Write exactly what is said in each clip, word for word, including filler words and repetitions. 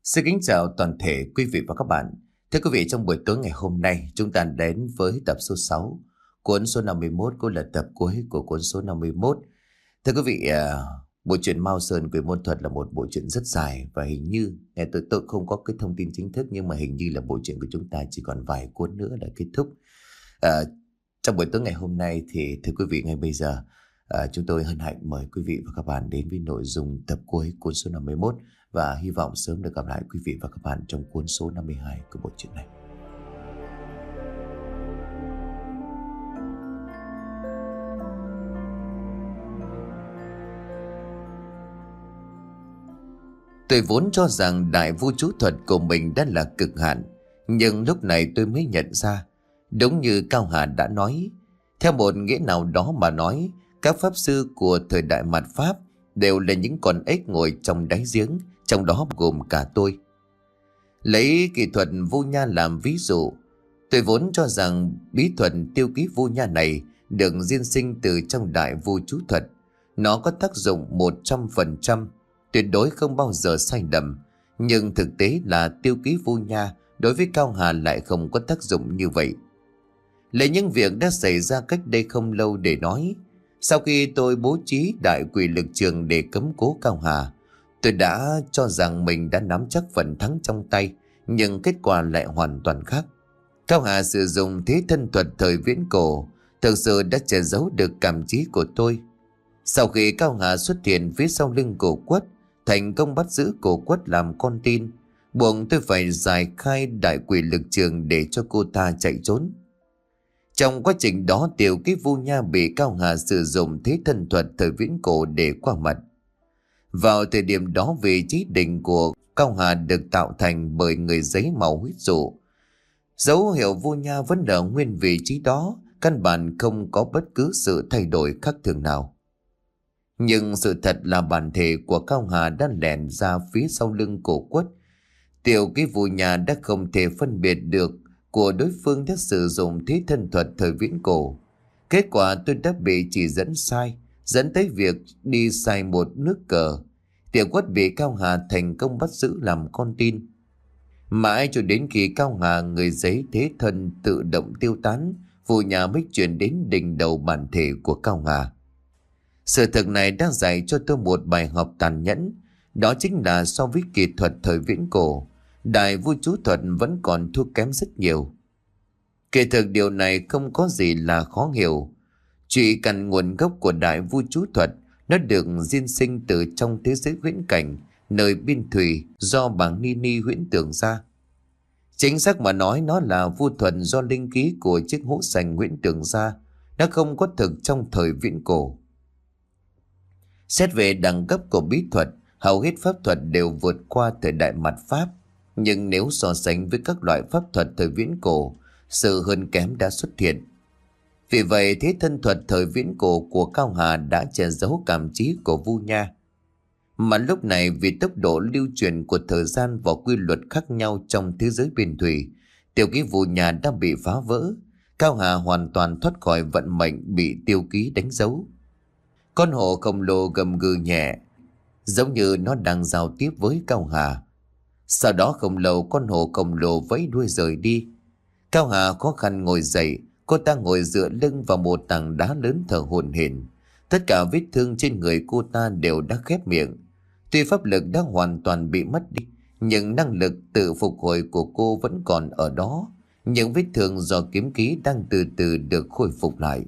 Xin kính chào toàn thể quý vị và các bạn. Thưa quý vị, trong buổi tối ngày hôm nay, chúng ta đến với tập số sáu. Cuốn số năm mươi mốt cũng là tập cuối của cuốn số năm mươi mốt. Thưa quý vị, à, bộ truyện Mao Sơn Quỷ Môn Thuật là một bộ truyện rất dài và hình như, nghe tôi tôi không có cái thông tin chính thức, nhưng mà hình như là bộ truyện của chúng ta chỉ còn vài cuốn nữa là kết thúc. À, trong buổi tối ngày hôm nay thì thưa quý vị, ngay bây giờ à, chúng tôi hân hạnh mời quý vị và các bạn đến với nội dung tập cuối cuốn số năm mươi mốt. Và hy vọng sớm được gặp lại quý vị và các bạn trong cuốn số năm mươi hai của bộ truyện này. Tôi vốn cho rằng đại vu chú thuật của mình đã là cực hạn, nhưng lúc này tôi mới nhận ra, đúng như Cao Hà đã nói, theo một nghĩa nào đó mà nói, các pháp sư của thời đại mạt Pháp đều là những con ếch ngồi trong đáy giếng, trong đó gồm cả tôi. Lấy kỹ thuật vu nha làm ví dụ, tôi vốn cho rằng bí thuật tiêu ký vu nha này được diễn sinh từ trong đại vu chú thuật. Nó có tác dụng một trăm phần trăm, tuyệt đối không bao giờ sai lầm. Nhưng thực tế là tiêu ký vu nha đối với Cao Hà lại không có tác dụng như vậy. Lấy những việc đã xảy ra cách đây không lâu để nói, sau khi tôi bố trí đại quỷ lực trường để cấm cố Cao Hà, tôi đã cho rằng mình đã nắm chắc phần thắng trong tay, nhưng kết quả lại hoàn toàn khác. Cao Hà sử dụng thế thân thuật thời viễn cổ, thực sự đã che giấu được cảm trí của tôi. Sau khi Cao Hà xuất hiện phía sau lưng Cổ Quất, thành công bắt giữ Cổ Quất làm con tin, buộc tôi phải giải khai đại quỷ lực trường để cho cô ta chạy trốn. Trong quá trình đó, tiểu ký vu nha bị Cao Hà sử dụng thế thân thuật thời viễn cổ để qua mặt. Vào thời điểm đó, vị trí đỉnh của Cao Hà được tạo thành bởi người giấy màu huyết dụ. Dấu hiệu vu nha vẫn ở nguyên vị trí đó, căn bản không có bất cứ sự thay đổi khác thường nào. Nhưng sự thật là bản thể của Cao Hà đã lẻn ra phía sau lưng Cổ Quất. Tiểu ký vu nha đã không thể phân biệt được của đối phương đã sử dụng thế thân thuật thời viễn cổ. Kết quả tôi đã bị chỉ dẫn sai, dẫn tới việc đi sai một nước cờ. Tiểu Quất bị Cao Hà thành công bắt giữ làm con tin. Mãi cho đến khi Cao Hà người giấy thế thân tự động tiêu tán, vu nha mới chuyển đến đỉnh đầu bản thể của Cao Hà. Sự thật này đang dạy cho tôi một bài học tàn nhẫn, đó chính là so với kỹ thuật thời viễn cổ, đại vu chú thuật vẫn còn thua kém rất nhiều. Kể thực điều này không có gì là khó hiểu. Chỉ cần nguồn gốc của đại vu chú thuật, nó được diễn sinh từ trong thế giới huyễn cảnh, nơi biên thủy do bảng Ni Ni huyễn tưởng ra. Chính xác mà nói, nó là vu thuật do linh khí của chiếc hũ sành huyễn tưởng ra, nó không có thực trong thời viễn cổ. Xét về đẳng cấp của bí thuật, hầu hết pháp thuật đều vượt qua thời đại mạt Pháp. Nhưng nếu so sánh với các loại pháp thuật thời viễn cổ, sự hơn kém đã xuất hiện. Vì vậy, thế thân thuật thời viễn cổ của Cao Hà đã che giấu cảm trí của vu nha. Mà lúc này, vì tốc độ lưu truyền của thời gian và quy luật khác nhau trong thế giới biên thủy, tiểu ký vu nha đã bị phá vỡ. Cao Hà hoàn toàn thoát khỏi vận mệnh bị tiêu ký đánh dấu. Con hổ khổng lồ gầm gừ nhẹ, giống như nó đang giao tiếp với Cao Hà. Sau đó không lâu, con hổ khổng lồ vẫy đuôi rời đi. Cao Hà khó khăn ngồi dậy, cô ta ngồi dựa lưng vào một tảng đá lớn thở hổn hển. Tất cả vết thương trên người cô ta đều đã khép miệng. Tuy pháp lực đã hoàn toàn bị mất đi, nhưng năng lực tự phục hồi của cô vẫn còn ở đó. Những vết thương do kiếm khí đang từ từ được khôi phục lại.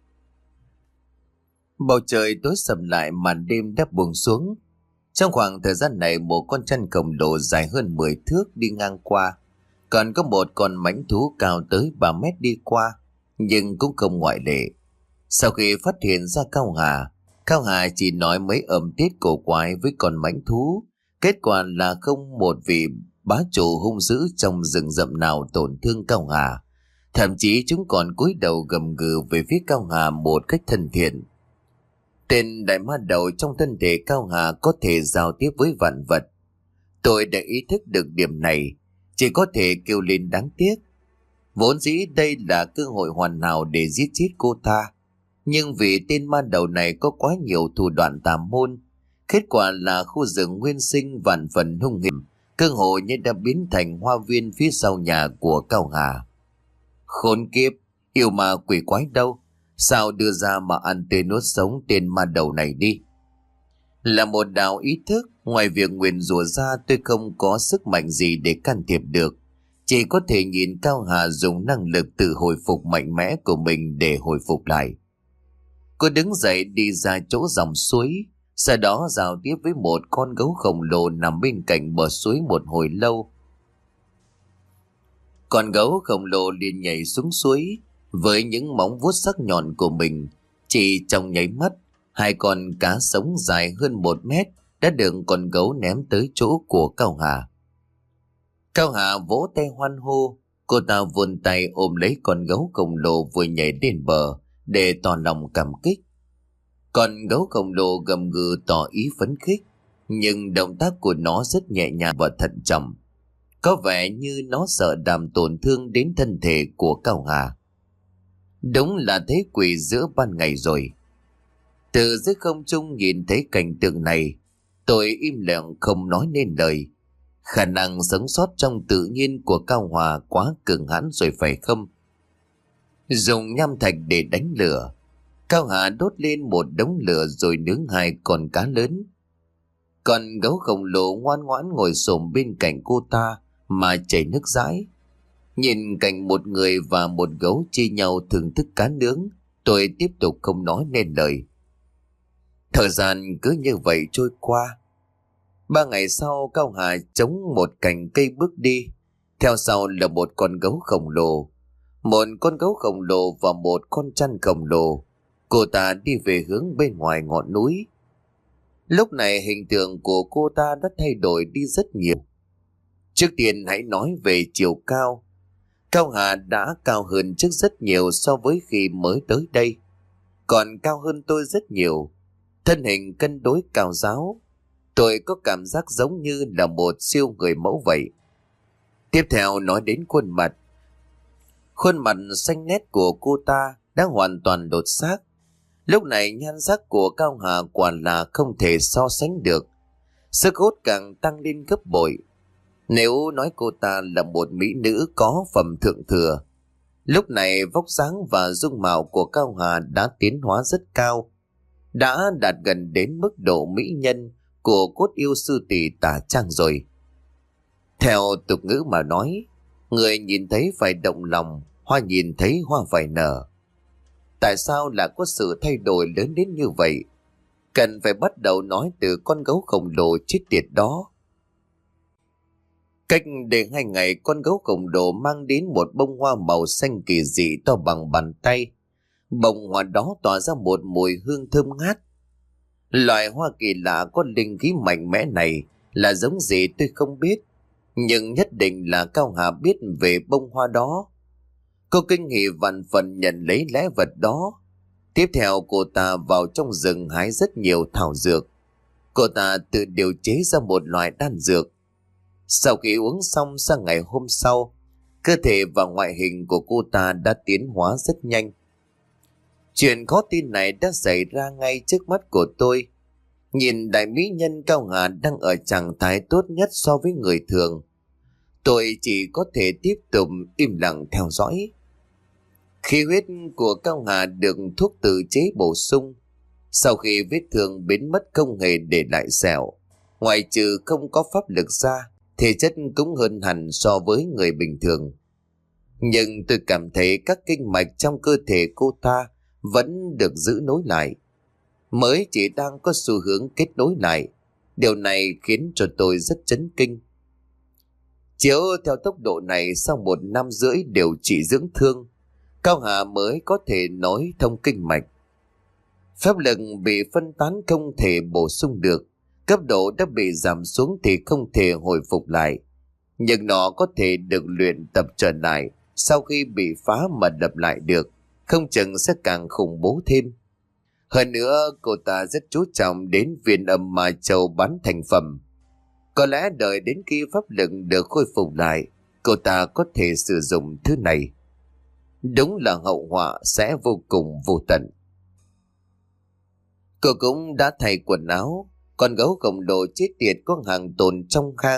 Bầu trời tối sầm lại, màn đêm đã buông xuống. Trong khoảng thời gian này, một con chăn khổng lồ dài hơn mười thước đi ngang qua. Còn có một con mãnh thú cao tới ba mét đi qua, nhưng cũng không ngoại lệ. Sau khi phát hiện ra Cao Hà, Cao Hà chỉ nói mấy âm tiết cổ quái với con mãnh thú. Kết quả là không một vị bá chủ hung dữ trong rừng rậm nào tổn thương Cao Hà. Thậm chí chúng còn cúi đầu gầm gừ về phía Cao Hà một cách thân thiện. Tên đại ma đầu trong thân thể Cao Hà có thể giao tiếp với vạn vật. Tôi đã ý thức được điểm này, chỉ có thể kêu lên đáng tiếc. Vốn dĩ đây là cơ hội hoàn hảo để giết chết cô ta, nhưng vì tên ma đầu này có quá nhiều thủ đoạn tà môn, kết quả là khu rừng nguyên sinh vạn phần hung hiểm, cơ hồ như đã biến thành hoa viên phía sau nhà của Cao Hà. Khốn kiếp, yêu ma quỷ quái đâu, sao đưa ra mà ăn tươi nuốt sống tên ma đầu này đi. Là một đạo ý thức, ngoài việc nguyền rủa ra tôi không có sức mạnh gì để can thiệp được. Chỉ có thể nhìn Cao Hà dùng năng lực tự hồi phục mạnh mẽ của mình để hồi phục lại. Cô đứng dậy đi ra chỗ dòng suối, sau đó giao tiếp với một con gấu khổng lồ nằm bên cạnh bờ suối một hồi lâu. Con gấu khổng lồ liền nhảy xuống suối với những móng vuốt sắc nhọn của mình. Chỉ trong nháy mắt, hai con cá sống dài hơn một mét đã được con gấu ném tới chỗ của Cao Hà. Cao Hà vỗ tay hoan hô, cô ta vươn tay ôm lấy con gấu khổng lồ vừa nhảy đến bờ để tỏ lòng cảm kích. Con gấu khổng lồ gầm gừ tỏ ý phấn khích, nhưng động tác của nó rất nhẹ nhàng và thận trọng. Có vẻ như nó sợ làm tổn thương đến thân thể của Cao Hà. Đúng là thế quỷ giữa ban ngày rồi. Từ dưới không trung nhìn thấy cảnh tượng này, tôi im lặng không nói nên lời. Khả năng sống sót trong tự nhiên của Cao Hòa quá cường hãn rồi phải không? Dùng nham thạch để đánh lửa, Cao Hà đốt lên một đống lửa rồi nướng hai con cá lớn. Còn gấu khổng lồ ngoan ngoãn ngồi xổm bên cạnh cô ta mà chảy nước dãi. Nhìn cảnh một người và một gấu chia nhau thưởng thức cá nướng, tôi tiếp tục không nói nên lời. Thời gian cứ như vậy trôi qua. Ba ngày sau, Cao Hà chống một cành cây bước đi. Theo sau là một con gấu khổng lồ. Một con gấu khổng lồ và một con chăn khổng lồ. Cô ta đi về hướng bên ngoài ngọn núi. Lúc này hình tượng của cô ta đã thay đổi đi rất nhiều. Trước tiên hãy nói về chiều cao. Cao Hà đã cao hơn trước rất nhiều so với khi mới tới đây. Còn cao hơn tôi rất nhiều. Thân hình cân đối cao ráo. Tôi có cảm giác giống như là một siêu người mẫu vậy. Tiếp theo nói đến khuôn mặt. Khuôn mặt xanh nét của cô ta đã hoàn toàn đột xác. Lúc này nhan sắc của Cao Hà quả là không thể so sánh được. Sức hút càng tăng lên gấp bội. Nếu nói cô ta là một mỹ nữ có phẩm thượng thừa, lúc này vóc dáng và dung mạo của Cao Hà đã tiến hóa rất cao, đã đạt gần đến mức độ mỹ nhân của cốt yêu sư tỷ Tả Trang rồi. Theo tục ngữ mà nói, người nhìn thấy phải động lòng, hoa nhìn thấy hoa phải nở. Tại sao lại có sự thay đổi lớn đến như vậy? Cần phải bắt đầu nói từ con gấu khổng lồ chết tiệt đó. Cách để hai ngày, con gấu khổng lồ mang đến một bông hoa màu xanh kỳ dị to bằng bàn tay. Bông hoa đó tỏa ra một mùi hương thơm ngát. Loại hoa kỳ lạ có linh khí mạnh mẽ này là giống gì tôi không biết, nhưng nhất định là Cao Hà biết về bông hoa đó. Cô kinh hỉ vạn phần nhận lấy lễ vật đó. Tiếp theo cô ta vào trong rừng hái rất nhiều thảo dược. Cô ta tự điều chế ra một loại đan dược. Sau khi uống xong, sang ngày hôm sau, cơ thể và ngoại hình của cô ta đã tiến hóa rất nhanh. Chuyện khó tin này đã xảy ra ngay trước mắt của tôi. Nhìn đại mỹ nhân Cao Hà đang ở trạng thái tốt nhất so với người thường. Tôi chỉ có thể tiếp tục im lặng theo dõi. Khí huyết của Cao Hà được thuốc tự chế bổ sung. Sau khi vết thương biến mất không hề để lại sẹo, ngoại trừ không có pháp lực ra, thể chất cũng hơn hẳn so với người bình thường. Nhưng tôi cảm thấy các kinh mạch trong cơ thể cô ta vẫn được giữ nối lại, mới chỉ đang có xu hướng kết nối lại. Điều này khiến cho tôi rất chấn kinh. Chiếu theo tốc độ này, sau một năm rưỡi điều trị dưỡng thương, Cao Hà mới có thể nối thông kinh mạch. Pháp lực bị phân tán không thể bổ sung được, cấp độ đã bị giảm xuống thì không thể hồi phục lại, nhưng nó có thể được luyện tập trở lại. Sau khi bị phá mà đập lại được, không chừng sẽ càng khủng bố thêm. Hơn nữa, cô ta rất chú trọng đến viên âm ma châu bán thành phẩm. Có lẽ đợi đến khi pháp lực được khôi phục lại, cô ta có thể sử dụng thứ này. Đúng là hậu họa sẽ vô cùng vô tận. Cô cũng đã thay quần áo. Con gấu khổng lồ chết tiệt có hàng tồn trong khang.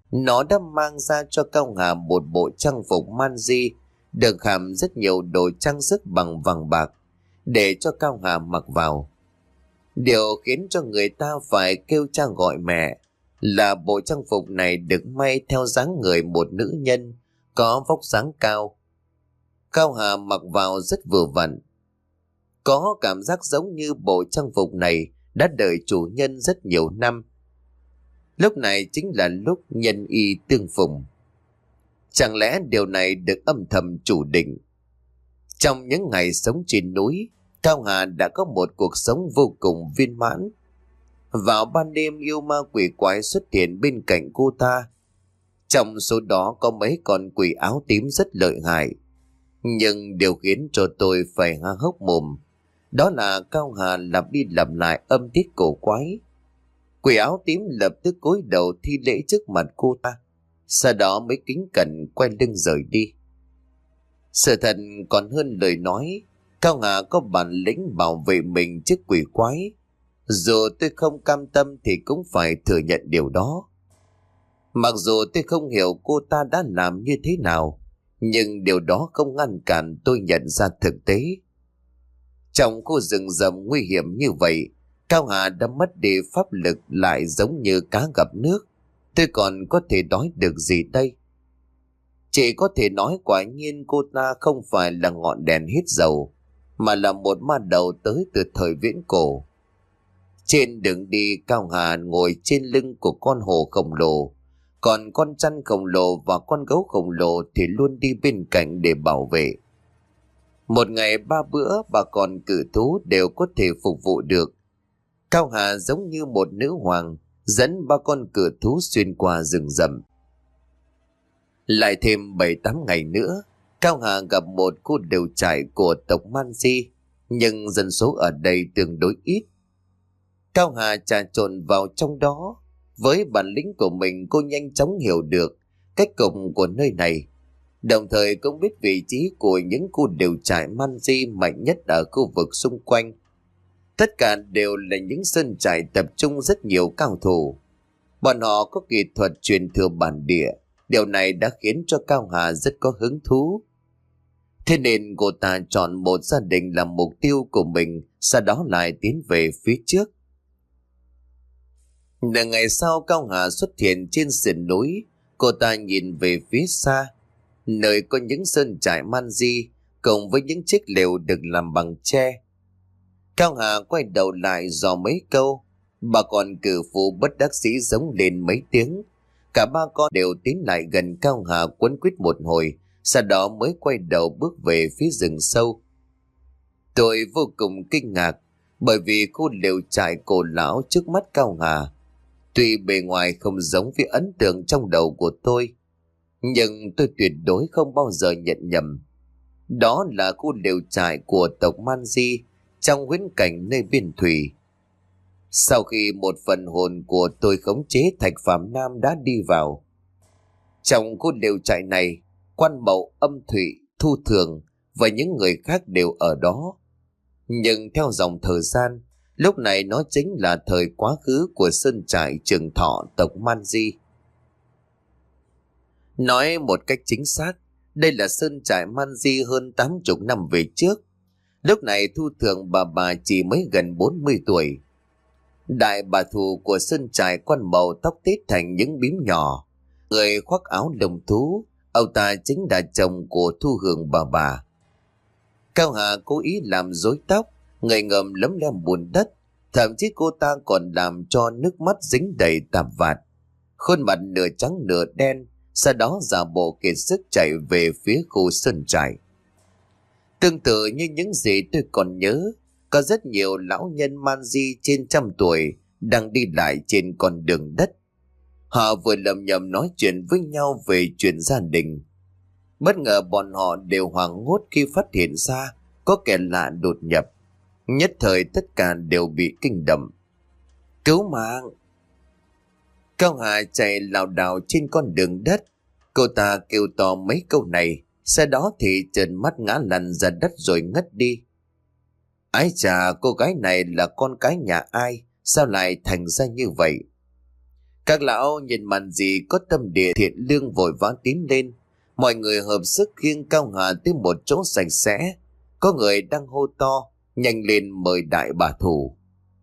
Nó đã mang ra cho Cao Hà một bộ trang phục man di được hàm rất nhiều đồ trang sức bằng vàng bạc để cho Cao Hà mặc vào. Điều khiến cho người ta phải kêu cha gọi mẹ là bộ trang phục này được may theo dáng người một nữ nhân có vóc dáng cao. Cao Hà mặc vào rất vừa vặn, có cảm giác giống như bộ trang phục này đã đợi chủ nhân rất nhiều năm. Lúc này chính là lúc nhân y tương phùng. Chẳng lẽ điều này được âm thầm chủ định? Trong những ngày sống trên núi, Cao Hà đã có một cuộc sống vô cùng viên mãn. Vào ban đêm yêu ma quỷ quái xuất hiện bên cạnh cô ta. Trong số đó có mấy con quỷ áo tím rất lợi hại. Nhưng điều khiến cho tôi phải há hốc mồm đó là Cao Hà lặp đi lặp lại âm tiết cổ quái. Quỷ áo tím lập tức cúi đầu thi lễ trước mặt cô ta, sau đó mới kính cẩn quay lưng rời đi. Sự thật còn hơn lời nói, Cao Hà có bản lĩnh bảo vệ mình trước quỷ quái. Dù tôi không cam tâm thì cũng phải thừa nhận điều đó. Mặc dù tôi không hiểu cô ta đã làm như thế nào, nhưng điều đó không ngăn cản tôi nhận ra thực tế. Trong khu rừng rậm nguy hiểm như vậy, Cao Hà đã mất đi pháp lực lại giống như cá gặp nước. Tôi còn có thể nói được gì đây? Chỉ có thể nói quả nhiên cô ta không phải là ngọn đèn hít dầu, mà là một ma đầu tới từ thời viễn cổ. Trên đường đi, Cao Hà ngồi trên lưng của con hổ khổng lồ, còn con chăn khổng lồ và con gấu khổng lồ thì luôn đi bên cạnh để bảo vệ. Một ngày ba bữa bà con cử thú đều có thể phục vụ được. Cao Hà giống như một nữ hoàng dẫn ba con cử thú xuyên qua rừng rậm. Lại thêm bảy tám ngày nữa, Cao Hà gặp một khu lều trại của tộc Man Di, nhưng dân số ở đây tương đối ít. Cao Hà trà trộn vào trong đó. Với bản lĩnh của mình, cô nhanh chóng hiểu được cách cục của nơi này, đồng thời cũng biết vị trí của những khu lều trại Man Di mạnh nhất ở khu vực xung quanh. Tất cả đều là những sơn trại tập trung rất nhiều cao thủ. Bọn họ có kỹ thuật truyền thừa bản địa. Điều này đã khiến cho Cao Hà rất có hứng thú. Thế nên cô ta chọn một gia đình làm mục tiêu của mình, sau đó lại tiến về phía trước. Nửa ngày sau, Cao Hà xuất hiện trên sườn núi. Cô ta nhìn về phía xa, nơi có những sơn trại Man Di cùng với những chiếc lều được làm bằng tre. Cao Hà quay đầu lại dò mấy câu. Bà con cử phụ bất đắc dĩ giống lên mấy tiếng. Cả ba con đều tiến lại gần Cao Hà quấn quýt một hồi, sau đó mới quay đầu bước về phía rừng sâu. Tôi vô cùng kinh ngạc, bởi vì khu lều trại cổ lão trước mắt Cao Hà, tuy bề ngoài không giống với ấn tượng trong đầu của tôi, nhưng tôi tuyệt đối không bao giờ nhận nhầm. Đó là khu lều trại của tộc Man Di trong huyễn cảnh nơi biên thủy. Sau khi một phần hồn của tôi khống chế Thạch Phàm Nam đã đi vào. Trong khu lều trại này, Quan Mậu, Âm Thụy, Thu Thường và những người khác đều ở đó. Nhưng theo dòng thời gian, lúc này nó chính là thời quá khứ của sơn trại Trường Thọ tộc Man Di. Nói một cách chính xác, đây là sơn trại Man Di hơn tám mươi năm về trước. Lúc này Thu Thường bà bà chỉ mới gần bốn mươi tuổi. Đại bà thù của sơn trại Quan Mậu tóc tết thành những bím nhỏ, người khoác áo lông thú. Ông ta chính là chồng của Thu Hường bà bà. Cao Hà cố ý làm rối tóc, người ngầm lấm lem bùn đất, thậm chí cô ta còn làm cho nước mắt dính đầy tạp vạt, khuôn mặt nửa trắng nửa đen, sau đó giả bộ kiệt sức chạy về phía khu sơn trại. Tương tự như những gì tôi còn nhớ, có rất nhiều lão nhân Man Di trên trăm tuổi đang đi lại trên con đường đất. Họ vừa lầm nhầm nói chuyện với nhau về chuyện gia đình. Bất ngờ bọn họ đều hoảng hốt khi phát hiện ra có kẻ lạ đột nhập. Nhất thời tất cả đều bị kinh động. Cứu mạng! Cao Hà chạy lảo đảo trên con đường đất. Cô ta kêu to mấy câu này, sau đó thì trợn mắt ngã lăn ra đất rồi ngất đi. Ái chà, cô gái này là con cái nhà ai? Sao lại thành ra như vậy? Các lão nhìn màn gì có tâm địa thiện lương vội vã tiến lên. Mọi người hợp sức khiêng Cao Hà tới một chỗ sạch sẽ. Có người đang hô to, nhanh lên mời đại bà thủ.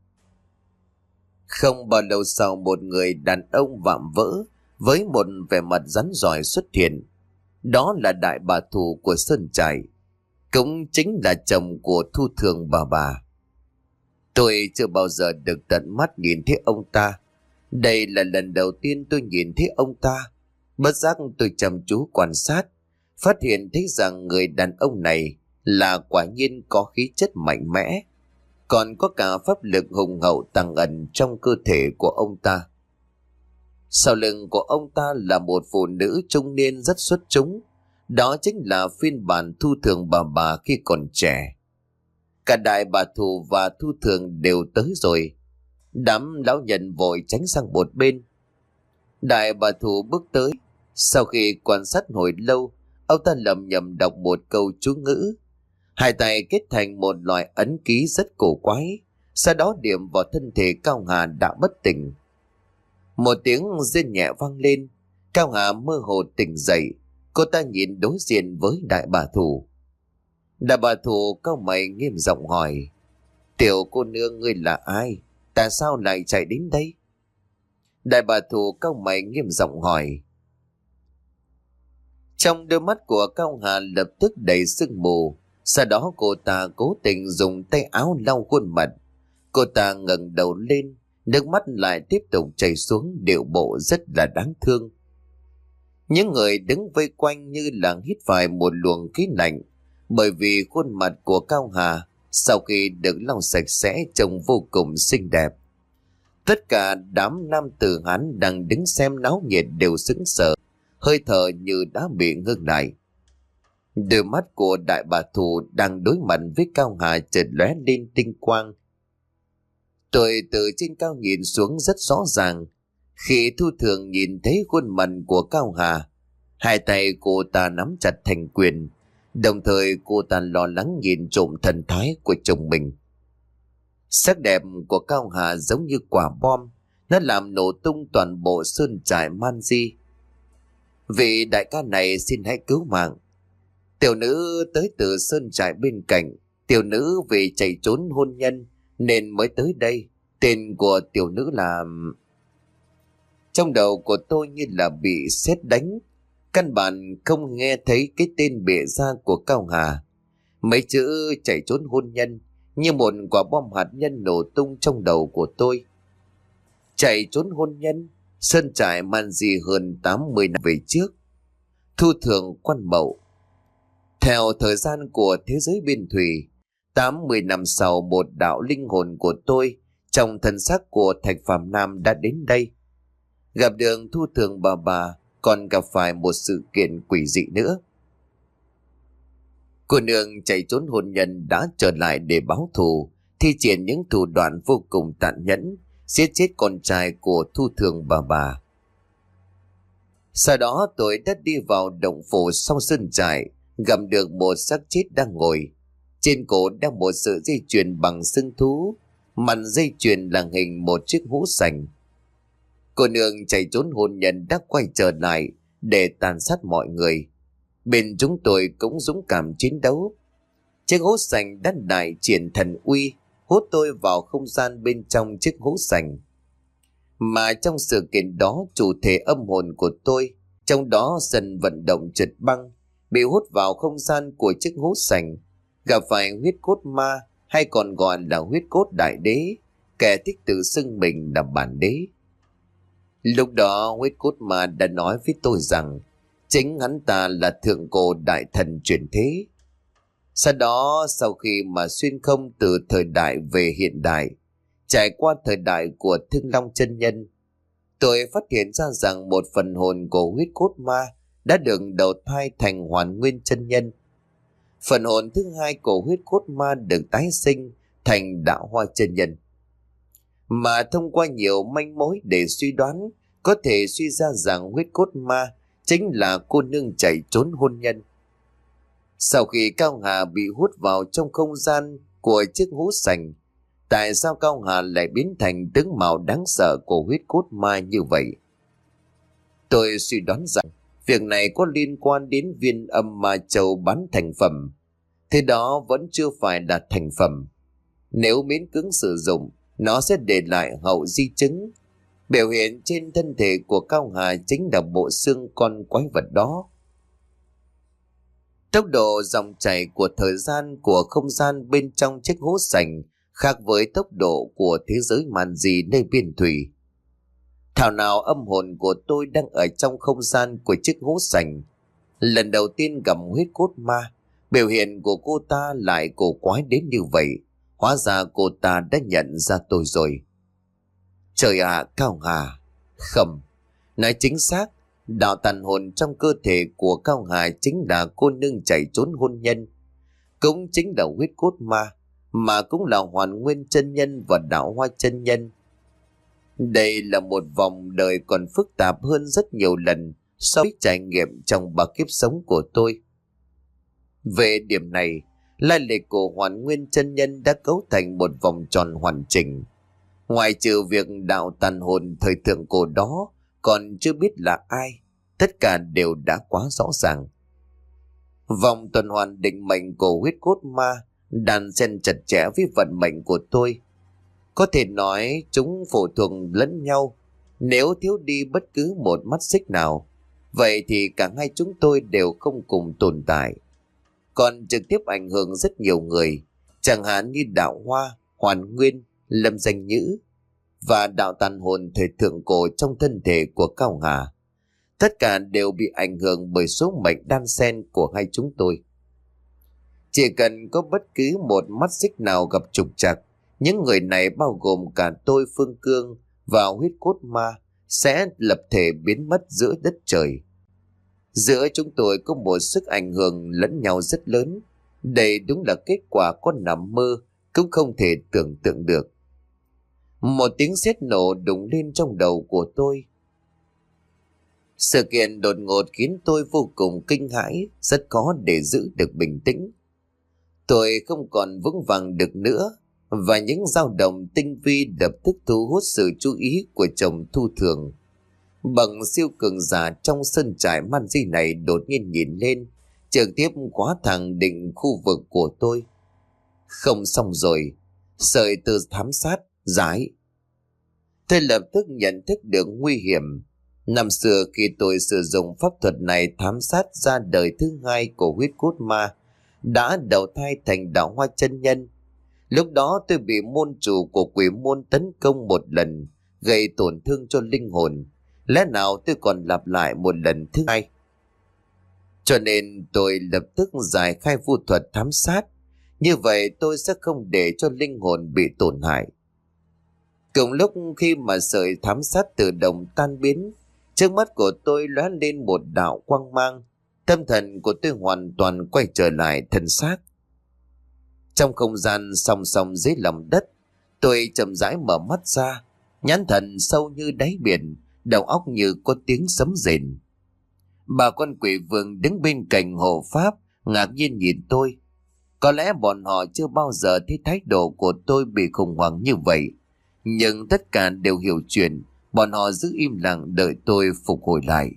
Không bao lâu sau, một người đàn ông vạm vỡ với một vẻ mặt rắn rỏi xuất hiện. Đó là đại bà thủ của Sơn Trại, cũng chính là chồng của Thu Thường bà bà. Tôi chưa bao giờ được tận mắt nhìn thấy ông ta. Đây là lần đầu tiên tôi nhìn thấy ông ta. Bất giác tôi chăm chú quan sát, phát hiện thấy rằng người đàn ông này là quả nhiên có khí chất mạnh mẽ, còn có cả pháp lực hùng hậu tàng ẩn trong cơ thể của ông ta. Sau lưng của ông ta là một phụ nữ trung niên rất xuất chúng. Đó chính là phiên bản Thu Thường bà bà khi còn trẻ. Cả đại bà Thủ và Thu Thường đều tới rồi. Đám lão nhân vội tránh sang một bên. Đại bà Thủ bước tới. Sau khi quan sát hồi lâu, ông ta lầm nhầm đọc một câu chú ngữ. Hai tay kết thành một loại ấn ký rất cổ quái, sau đó điểm vào thân thể Cao Hà đã bất tỉnh. Một tiếng rên nhẹ vang lên, Cao Hà mơ hồ tỉnh dậy. Cô ta nhìn đối diện với đại bà Thủ. Đại bà Thủ cau mày nghiêm giọng hỏi: "Tiểu cô nương, ngươi là ai? Tại sao lại chạy đến đây?" Đại bà Thủ cau mày nghiêm giọng hỏi. Trong đôi mắt của Cao Hà lập tức đầy sương mù. Sau đó cô ta cố tình dùng tay áo lau khuôn mặt. Cô ta ngẩng đầu lên, nước mắt lại tiếp tục chảy xuống, điệu bộ rất là đáng thương. Những người đứng vây quanh như là hít phải một luồng khí lạnh, bởi vì khuôn mặt của Cao Hà sau khi được lau sạch sẽ trông vô cùng xinh đẹp. Tất cả đám nam tử Hán đang đứng xem náo nhiệt đều sững sờ, hơi thở như đã bị ngưng lại. Đôi mắt của đại bà Thủ đang đối mặt với Cao Hà chợt lóe lên tinh quang. Tôi từ trên cao nhìn xuống rất rõ ràng. Khi Thu Thường nhìn thấy khuôn mặt của Cao Hà, hai tay cô ta nắm chặt thành quyền, đồng thời cô ta lo lắng nhìn trộm thần thái của chồng mình. Sắc đẹp của Cao Hà giống như quả bom, nó làm nổ tung toàn bộ sơn trại Man Di. Vị đại ca này xin hãy cứu mạng. Tiểu nữ tới từ sơn trại bên cạnh. Tiểu nữ vì chạy trốn hôn nhân nên mới tới đây. Tên của tiểu nữ là... Trong đầu của tôi như là bị sét đánh. Căn bản không nghe thấy cái tên bịa ra của Cao Hà. Mấy chữ chạy trốn hôn nhân như một quả bom hạt nhân nổ tung trong đầu của tôi. Chạy trốn hôn nhân, sơn trại Man Di hơn tám mươi năm về trước. Thu Thường Quan Mậu. Theo thời gian của thế giới biên thủy, tám mươi năm sau, một đạo linh hồn của tôi trong thân xác của Thạch Phàm Nam đã đến đây. Gặp đường Thu Thường bà bà, còn gặp phải một sự kiện quỷ dị nữa. Cô nương chạy trốn hôn nhân đã trở lại để báo thù, thi triển những thủ đoạn vô cùng tàn nhẫn, giết chết con trai của Thu Thường bà bà. Sau đó tôi đã đi vào động phủ sau sân trại, gặp được một xác chết đang ngồi. Trên cổ đeo một sợi dây chuyền bằng xương thú, mặt dây chuyền là hình một chiếc hũ sành. Cô nương chạy trốn hôn nhân đã quay trở lại để tàn sát mọi người. Bên chúng tôi cũng dũng cảm chiến đấu. Chiếc hũ sành đã đại triển thần uy, hút tôi vào không gian bên trong chiếc hũ sành. Mà trong sự kiện đó, chủ thể âm hồn của tôi, trong đó dần vận động trượt băng, bị hút vào không gian của chiếc hũ sành, gặp phải huyết cốt ma, hay còn gọi là huyết cốt đại đế, kẻ thích tự xưng mình là bản đế. Lúc đó huyết cốt ma đã nói với tôi rằng chính hắn ta là thượng cổ đại thần chuyển thế. Sau đó, sau khi mà xuyên không từ thời đại về hiện đại, trải qua thời đại của Thương Long chân nhân, tôi phát hiện ra rằng một phần hồn của huyết cốt ma đã được đầu thai thành Hoàn Nguyên chân nhân. Phần hồn thứ hai của huyết cốt ma được tái sinh thành Đạo Hoa chân nhân. Mà thông qua nhiều manh mối để suy đoán, có thể suy ra rằng huyết cốt ma chính là cô nương chạy trốn hôn nhân. Sau khi Cao Hà bị hút vào trong không gian của chiếc hũ sành, Tại sao Cao Hà lại biến thành tướng mạo đáng sợ của huyết cốt ma như vậy? Tôi suy đoán rằng việc này có liên quan đến viên âm ma châu bán thành phẩm. Thế đó vẫn chưa phải là thành phẩm. Nếu miễn cưỡng sử dụng, nó sẽ để lại hậu di chứng. Biểu hiện trên thân thể của Cao Hà chính là bộ xương con quái vật đó. Tốc độ dòng chảy của thời gian, của không gian bên trong chiếc hố sành khác với tốc độ của thế giới màn dị nơi biên thủy. Thảo nào âm hồn của tôi đang ở trong không gian của chiếc hố sành. Lần đầu tiên gặp huyết cốt ma, biểu hiện của cô ta lại cổ quái đến như vậy. Hóa ra cô ta đã nhận ra tôi rồi. Trời ạ, Cao Hà! Không, nói chính xác, đạo tàn hồn trong cơ thể của Cao Hà chính là cô nương chạy trốn hôn nhân. Cũng chính là huyết cốt ma, mà cũng là Hoàn Nguyên chân nhân và Đạo Hoa chân nhân. Đây là một vòng đời còn phức tạp hơn rất nhiều lần so với trải nghiệm trong ba kiếp sống của tôi. Về điểm này, lai lịch của Hoàn Nguyên chân nhân đã cấu thành một vòng tròn hoàn chỉnh. Ngoài trừ việc đạo tàn hồn thời thượng cổ đó còn chưa biết là ai, tất cả đều đã quá rõ ràng. Vòng tuần hoàn định mệnh của huyết cốt ma đan xen chặt chẽ với vận mệnh của tôi. Có thể nói chúng phụ thuộc lẫn nhau. Nếu thiếu đi bất cứ một mắt xích nào, vậy thì cả hai chúng tôi đều không cùng tồn tại. Còn trực tiếp ảnh hưởng rất nhiều người, chẳng hạn như Đạo Hoa, Hoàn Nguyên, Lâm Danh Nhữ và đạo tàn hồn thời thượng cổ trong thân thể của Cao Hà. Tất cả đều bị ảnh hưởng bởi số mệnh đan xen của hai chúng tôi. Chỉ cần có bất cứ một mắt xích nào gặp trục trặc, những người này bao gồm cả tôi, Phương Cương và huyết cốt ma sẽ lập thể biến mất giữa đất trời. Giữa chúng tôi có một sức ảnh hưởng lẫn nhau rất lớn. Đây đúng là kết quả có nằm mơ cũng không thể tưởng tượng được. Một tiếng sét nổ đùng lên trong đầu của tôi. Sự kiện đột ngột khiến tôi vô cùng kinh hãi, rất khó để giữ được bình tĩnh. Tôi không còn vững vàng được nữa, và những dao động tinh vi lập tức thu hút sự chú ý của chồng Thu Thường. Bằng siêu cường giả trong sân trại man di này đột nhiên nhìn lên, trực tiếp quá thẳng định khu vực của tôi. Không xong rồi, sợi từ thám sát, giải. Tôi lập tức nhận thức được nguy hiểm. Năm xưa khi tôi sử dụng pháp thuật này thám sát ra đời thứ hai của huyết cốt ma, đã đầu thai thành Đạo Hoa chân nhân. Lúc đó tôi bị môn chủ của quỷ môn tấn công một lần, gây tổn thương cho linh hồn. Lẽ nào tôi còn lặp lại một lần thứ hai? Cho nên tôi lập tức giải khai vu thuật thám sát. Như vậy tôi sẽ không để cho linh hồn bị tổn hại. Cùng lúc khi mà sợi thám sát tự động tan biến, trước mắt của tôi lóe lên một đạo quang mang. Tâm thần của tôi hoàn toàn quay trở lại thân xác. Trong không gian song song dưới lòng đất, tôi chậm rãi mở mắt ra, nhãn thần sâu như đáy biển, đầu óc như có tiếng sấm rền. Bà con quỷ vương đứng bên cạnh hộ pháp ngạc nhiên nhìn tôi. Có lẽ bọn họ chưa bao giờ thấy thái độ của tôi bị khủng hoảng như vậy, nhưng tất cả đều hiểu chuyện. Bọn họ giữ im lặng đợi tôi phục hồi lại.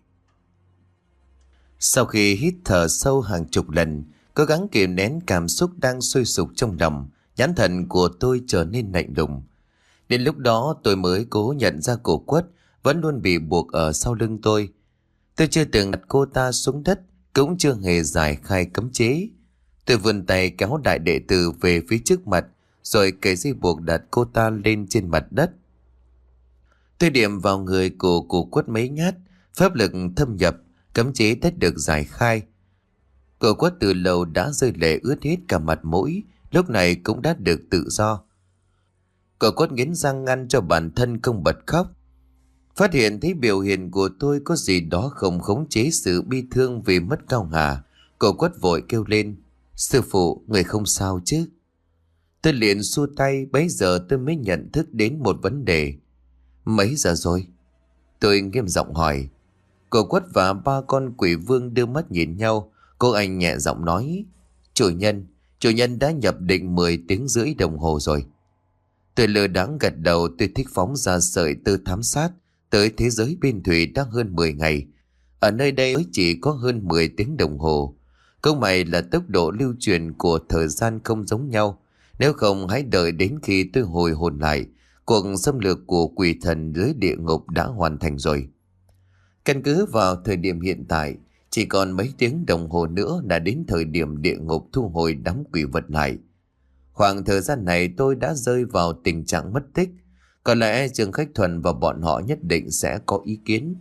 Sau khi hít thở sâu hàng chục lần, cố gắng kìm nén cảm xúc đang sôi sục trong lòng, nhãn thần của tôi trở nên lạnh lùng. Đến lúc đó tôi mới cố nhận ra cổ quất vẫn luôn bị buộc ở sau lưng tôi. Tôi chưa từng đặt cô ta xuống đất, cũng chưa hề giải khai cấm chế. Tôi vươn tay kéo đại đệ tử về phía trước mặt, rồi cởi dây buộc đặt cô ta lên trên mặt đất. Tôi điểm vào người của cổ quất mấy nhát, pháp lực thâm nhập, cấm chế tất được giải khai. Cổ quất từ lâu đã rơi lệ ướt hết cả mặt mũi, lúc này cũng đã được tự do. Cổ quất nghiến răng ngăn cho bản thân không bật khóc. Phát hiện thấy biểu hiện của tôi có gì đó không khống chế sự bi thương vì mất Cao Hà, cổ quất vội kêu lên: "Sư phụ, người không sao chứ?" Tôi liền xua tay. Bấy giờ tôi mới nhận thức đến một vấn đề. "Mấy giờ rồi?" Tôi nghiêm giọng hỏi. Cổ quất và ba con quỷ vương đưa mắt nhìn nhau. Cô anh nhẹ giọng nói: "Chủ nhân, chủ nhân đã nhập định mười tiếng rưỡi đồng hồ rồi." Tôi lơ đãng gật đầu. Tôi thích phóng ra sợi tơ thám sát tới thế giới bên thủy đã hơn mười ngày. Ở nơi đây mới chỉ có hơn mười tiếng đồng hồ. Câu mày là tốc độ lưu truyền của thời gian không giống nhau. Nếu không hãy đợi đến khi tôi hồi hồn lại, cuộc xâm lược của quỷ thần dưới địa ngục đã hoàn thành rồi. Căn cứ vào thời điểm hiện tại, chỉ còn mấy tiếng đồng hồ nữa là đến thời điểm địa ngục thu hồi đám quỷ vật lại. Khoảng thời gian này tôi đã rơi vào tình trạng mất tích. Có lẽ Trương Khách Thuần và bọn họ nhất định sẽ có ý kiến.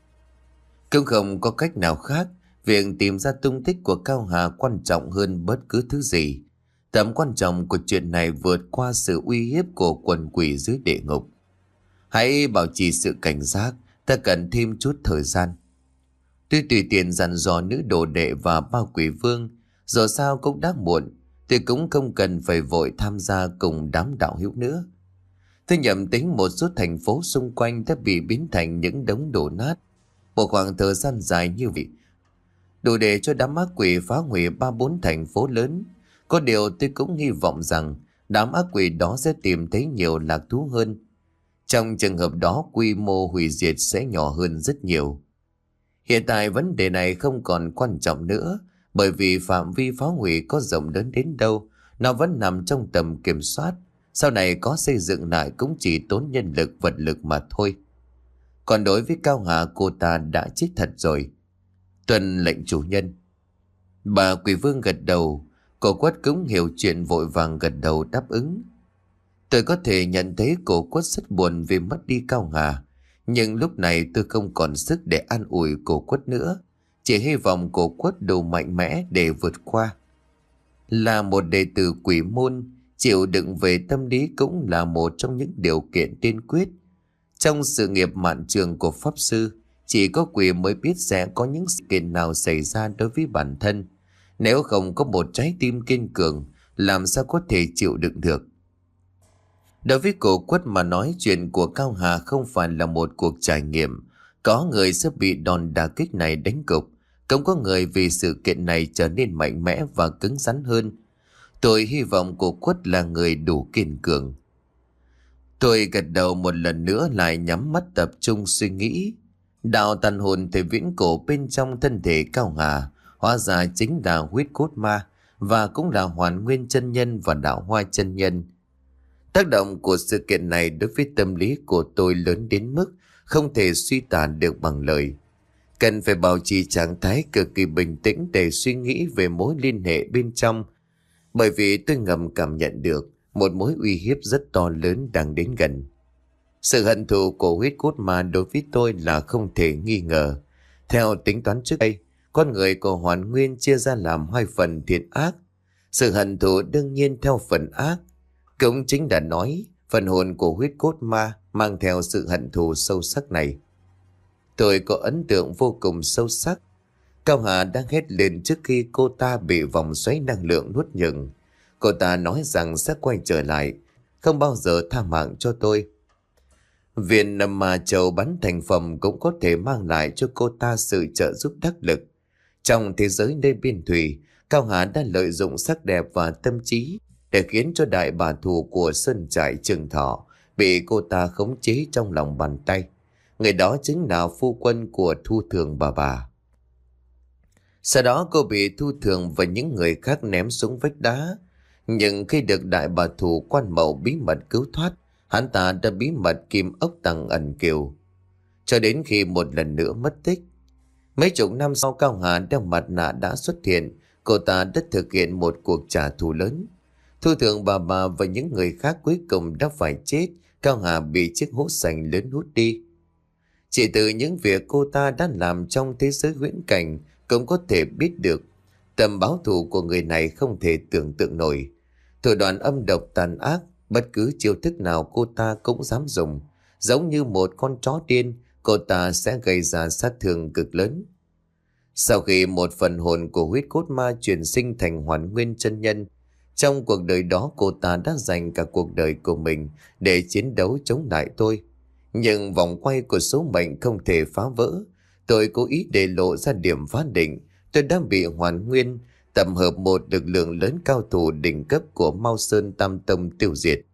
Cũng không có cách nào khác, việc tìm ra tung tích của Cao Hà quan trọng hơn bất cứ thứ gì. Tầm quan trọng của chuyện này vượt qua sự uy hiếp của quần quỷ dưới địa ngục. Hãy bảo trì sự cảnh giác, ta cần thêm chút thời gian. Tôi tùy tiện dặn dò nữ đồ đệ và ba quỷ vương, dù sao cũng đã muộn, tôi cũng không cần phải vội tham gia cùng đám đạo hữu nữa. Tôi nhầm tính một số thành phố xung quanh đã bị biến thành những đống đổ nát. Một khoảng thời gian dài như vậy đủ để cho đám ác quỷ phá hủy ba bốn thành phố lớn. Có điều tôi cũng hy vọng rằng đám ác quỷ đó sẽ tìm thấy nhiều lạc thú hơn. Trong trường hợp đó, quy mô hủy diệt sẽ nhỏ hơn rất nhiều. Hiện tại vấn đề này không còn quan trọng nữa, bởi vì phạm vi phá hủy có rộng lớn đến đâu, nó vẫn nằm trong tầm kiểm soát. Sau này có xây dựng lại cũng chỉ tốn nhân lực vật lực mà thôi. Còn đối với Cao Hà, cô ta đã chết thật rồi. Tuân lệnh chủ nhân. Bà quỷ vương gật đầu. Cổ Quất cũng hiểu chuyện, vội vàng gật đầu đáp ứng. Tôi có thể nhận thấy Cổ Quất rất buồn vì mất đi Cao Hà, nhưng lúc này tôi không còn sức để an ủi Cổ Quất nữa. Chỉ hy vọng Cổ Quất đủ mạnh mẽ để vượt qua. Là một đệ tử quỷ môn, chịu đựng về tâm lý cũng là một trong những điều kiện tiên quyết. Trong sự nghiệp mạn trường của Pháp Sư, chỉ có quỷ mới biết sẽ có những sự kiện nào xảy ra đối với bản thân. Nếu không có một trái tim kiên cường, làm sao có thể chịu đựng được. Đối với Cổ Quất mà nói, chuyện của Cao Hà không phải là một cuộc trải nghiệm. Có người sẽ bị đòn đả kích này đánh gục, cũng có người vì sự kiện này trở nên mạnh mẽ và cứng rắn hơn. Tôi hy vọng Cổ Quất là người đủ kiên cường. Tôi gật đầu một lần nữa, lại nhắm mắt tập trung suy nghĩ. Đạo tàn hồn thể viễn cổ bên trong thân thể Cao Hà hóa ra chính là huyết cốt ma, và cũng là Hoàn Nguyên chân nhân và Đạo Hoa chân nhân. Tác động của sự kiện này đối với tâm lý của tôi lớn đến mức không thể suy tả được bằng lời. Cần phải bảo trì trạng thái cực kỳ bình tĩnh để suy nghĩ về mối liên hệ bên trong, bởi vì tôi ngầm cảm nhận được một mối uy hiếp rất to lớn đang đến gần. Sự hận thù của huyết cốt ma đối với tôi là không thể nghi ngờ. Theo tính toán trước đây, con người của Hoàn Nguyên chia ra làm hai phần thiện ác. Sự hận thù đương nhiên theo phần ác. Cũng chính đã nói, phần hồn của huyết cốt ma mang theo sự hận thù sâu sắc này. Tôi có ấn tượng vô cùng sâu sắc. Cao Hà đang hét lên trước khi cô ta bị vòng xoáy năng lượng nuốt nhừng. Cô ta nói rằng sẽ quay trở lại, không bao giờ tha mạng cho tôi. Viên nằm mà châu bắn thành phẩm cũng có thể mang lại cho cô ta sự trợ giúp đắc lực. Trong thế giới nơi biên thủy, Cao Hà đã lợi dụng sắc đẹp và tâm trí để khiến cho đại bà thù của Sơn Trại Trường Thọ bị cô ta khống chế trong lòng bàn tay. Người đó chính là phu quân của Thu Thường bà bà. Sau đó cô bị Thu Thường và những người khác ném xuống vách đá. Nhưng khi được đại bà thù Quan Mậu bí mật cứu thoát, hắn ta đã bí mật kim ốc tàng ẩn kiều, cho đến khi một lần nữa mất tích. Mấy chục năm sau, Cao Hà đeo mặt nạ đã xuất hiện. Cô ta đã thực hiện một cuộc trả thù lớn. Thu Thường bà bà và những người khác cuối cùng đã phải chết. Cao Hà bị chiếc hố sành lớn hút đi. Chỉ từ những việc cô ta đã làm trong thế giới huyễn cảnh cũng có thể biết được tầm báo thù của người này không thể tưởng tượng nổi. Thủ đoạn âm độc tàn ác, bất cứ chiêu thức nào cô ta cũng dám dùng. Giống như một con chó điên, cô ta sẽ gây ra sát thương cực lớn. Sau khi một phần hồn của huyết cốt ma chuyển sinh thành Hoàn Nguyên chân nhân, trong cuộc đời đó cô ta đã dành cả cuộc đời của mình để chiến đấu chống lại tôi. Nhưng vòng quay của số mệnh không thể phá vỡ. Tôi cố ý để lộ ra điểm phá định. Tôi đã bị Hoàn Nguyên tập hợp một lực lượng lớn cao thủ đỉnh cấp của Mao Sơn Tam Tông tiêu diệt.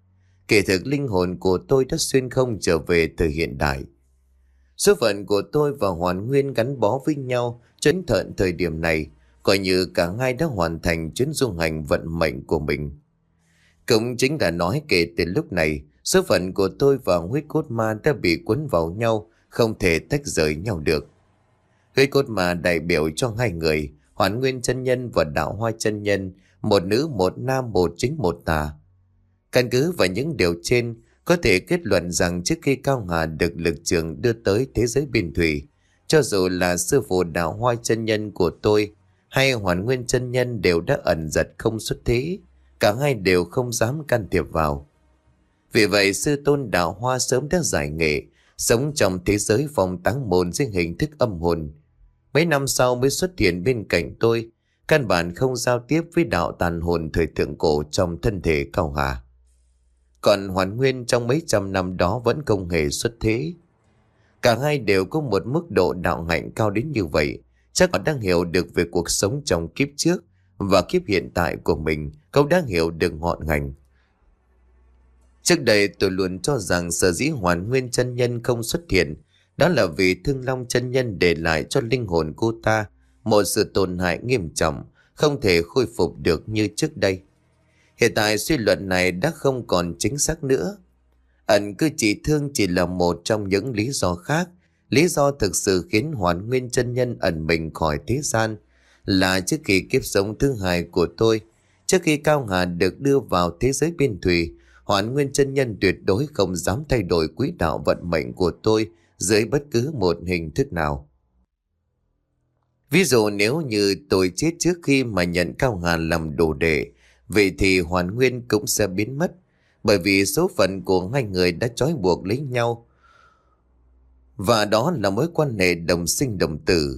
Kể thực linh hồn của tôi đã xuyên không trở về thời hiện đại. Số phận của tôi và Hoàn Nguyên gắn bó với nhau cho đến tận thời điểm này, coi như cả hai đã hoàn thành chuyến du hành vận mệnh của mình. Cũng chính là nói kể từ lúc này, số phận của tôi và huyết cốt ma đã bị cuốn vào nhau, không thể tách rời nhau được. Huyết cốt ma đại biểu cho hai người, Hoàn Nguyên chân nhân và Đạo Hoa chân nhân, một nữ một nam, một chính một tà. Căn cứ vào những điều trên, có thể kết luận rằng trước khi Cao Hà được lực trường đưa tới thế giới biên thủy, cho dù là sư phụ Đạo Hoa chân nhân của tôi hay Hoàn Nguyên chân nhân đều đã ẩn giật không xuất thế, cả hai đều không dám can thiệp vào. Vì vậy sư tôn Đạo Hoa sớm đã giải nghệ, sống trong thế giới phong táng môn dưới hình thức âm hồn. Mấy năm sau mới xuất hiện bên cạnh tôi, căn bản không giao tiếp với đạo tàn hồn thời thượng cổ trong thân thể Cao Hà. Còn Hoàn Nguyên trong mấy trăm năm đó vẫn không hề xuất thế. Cả hai đều có một mức độ đạo hạnh cao đến như vậy, chắc họ đang hiểu được về cuộc sống trong kiếp trước và kiếp hiện tại của mình, cũng đang hiểu được ngọn ngành. Trước đây tôi luôn cho rằng sở dĩ Hoàn Nguyên chân nhân không xuất hiện, đó là vì Thương Long chân nhân để lại cho linh hồn cô ta một sự tổn hại nghiêm trọng, không thể khôi phục được như trước đây. Hiện tại suy luận này đã không còn chính xác nữa. Ẩn cư trị thương chỉ là một trong những lý do khác. Lý do thực sự khiến Hoàn Nguyên chân nhân ẩn mình khỏi thế gian là trước khi kiếp sống thứ hai của tôi, trước khi Cao Hà được đưa vào thế giới biên thủy, Hoàn Nguyên chân nhân tuyệt đối không dám thay đổi quỹ đạo vận mệnh của tôi dưới bất cứ một hình thức nào. Ví dụ nếu như tôi chết trước khi mà nhận Cao Hà làm đồ đệ, vậy thì Hoàn Nguyên cũng sẽ biến mất, bởi vì số phận của hai người đã trói buộc lấy nhau, và đó là mối quan hệ đồng sinh đồng tử.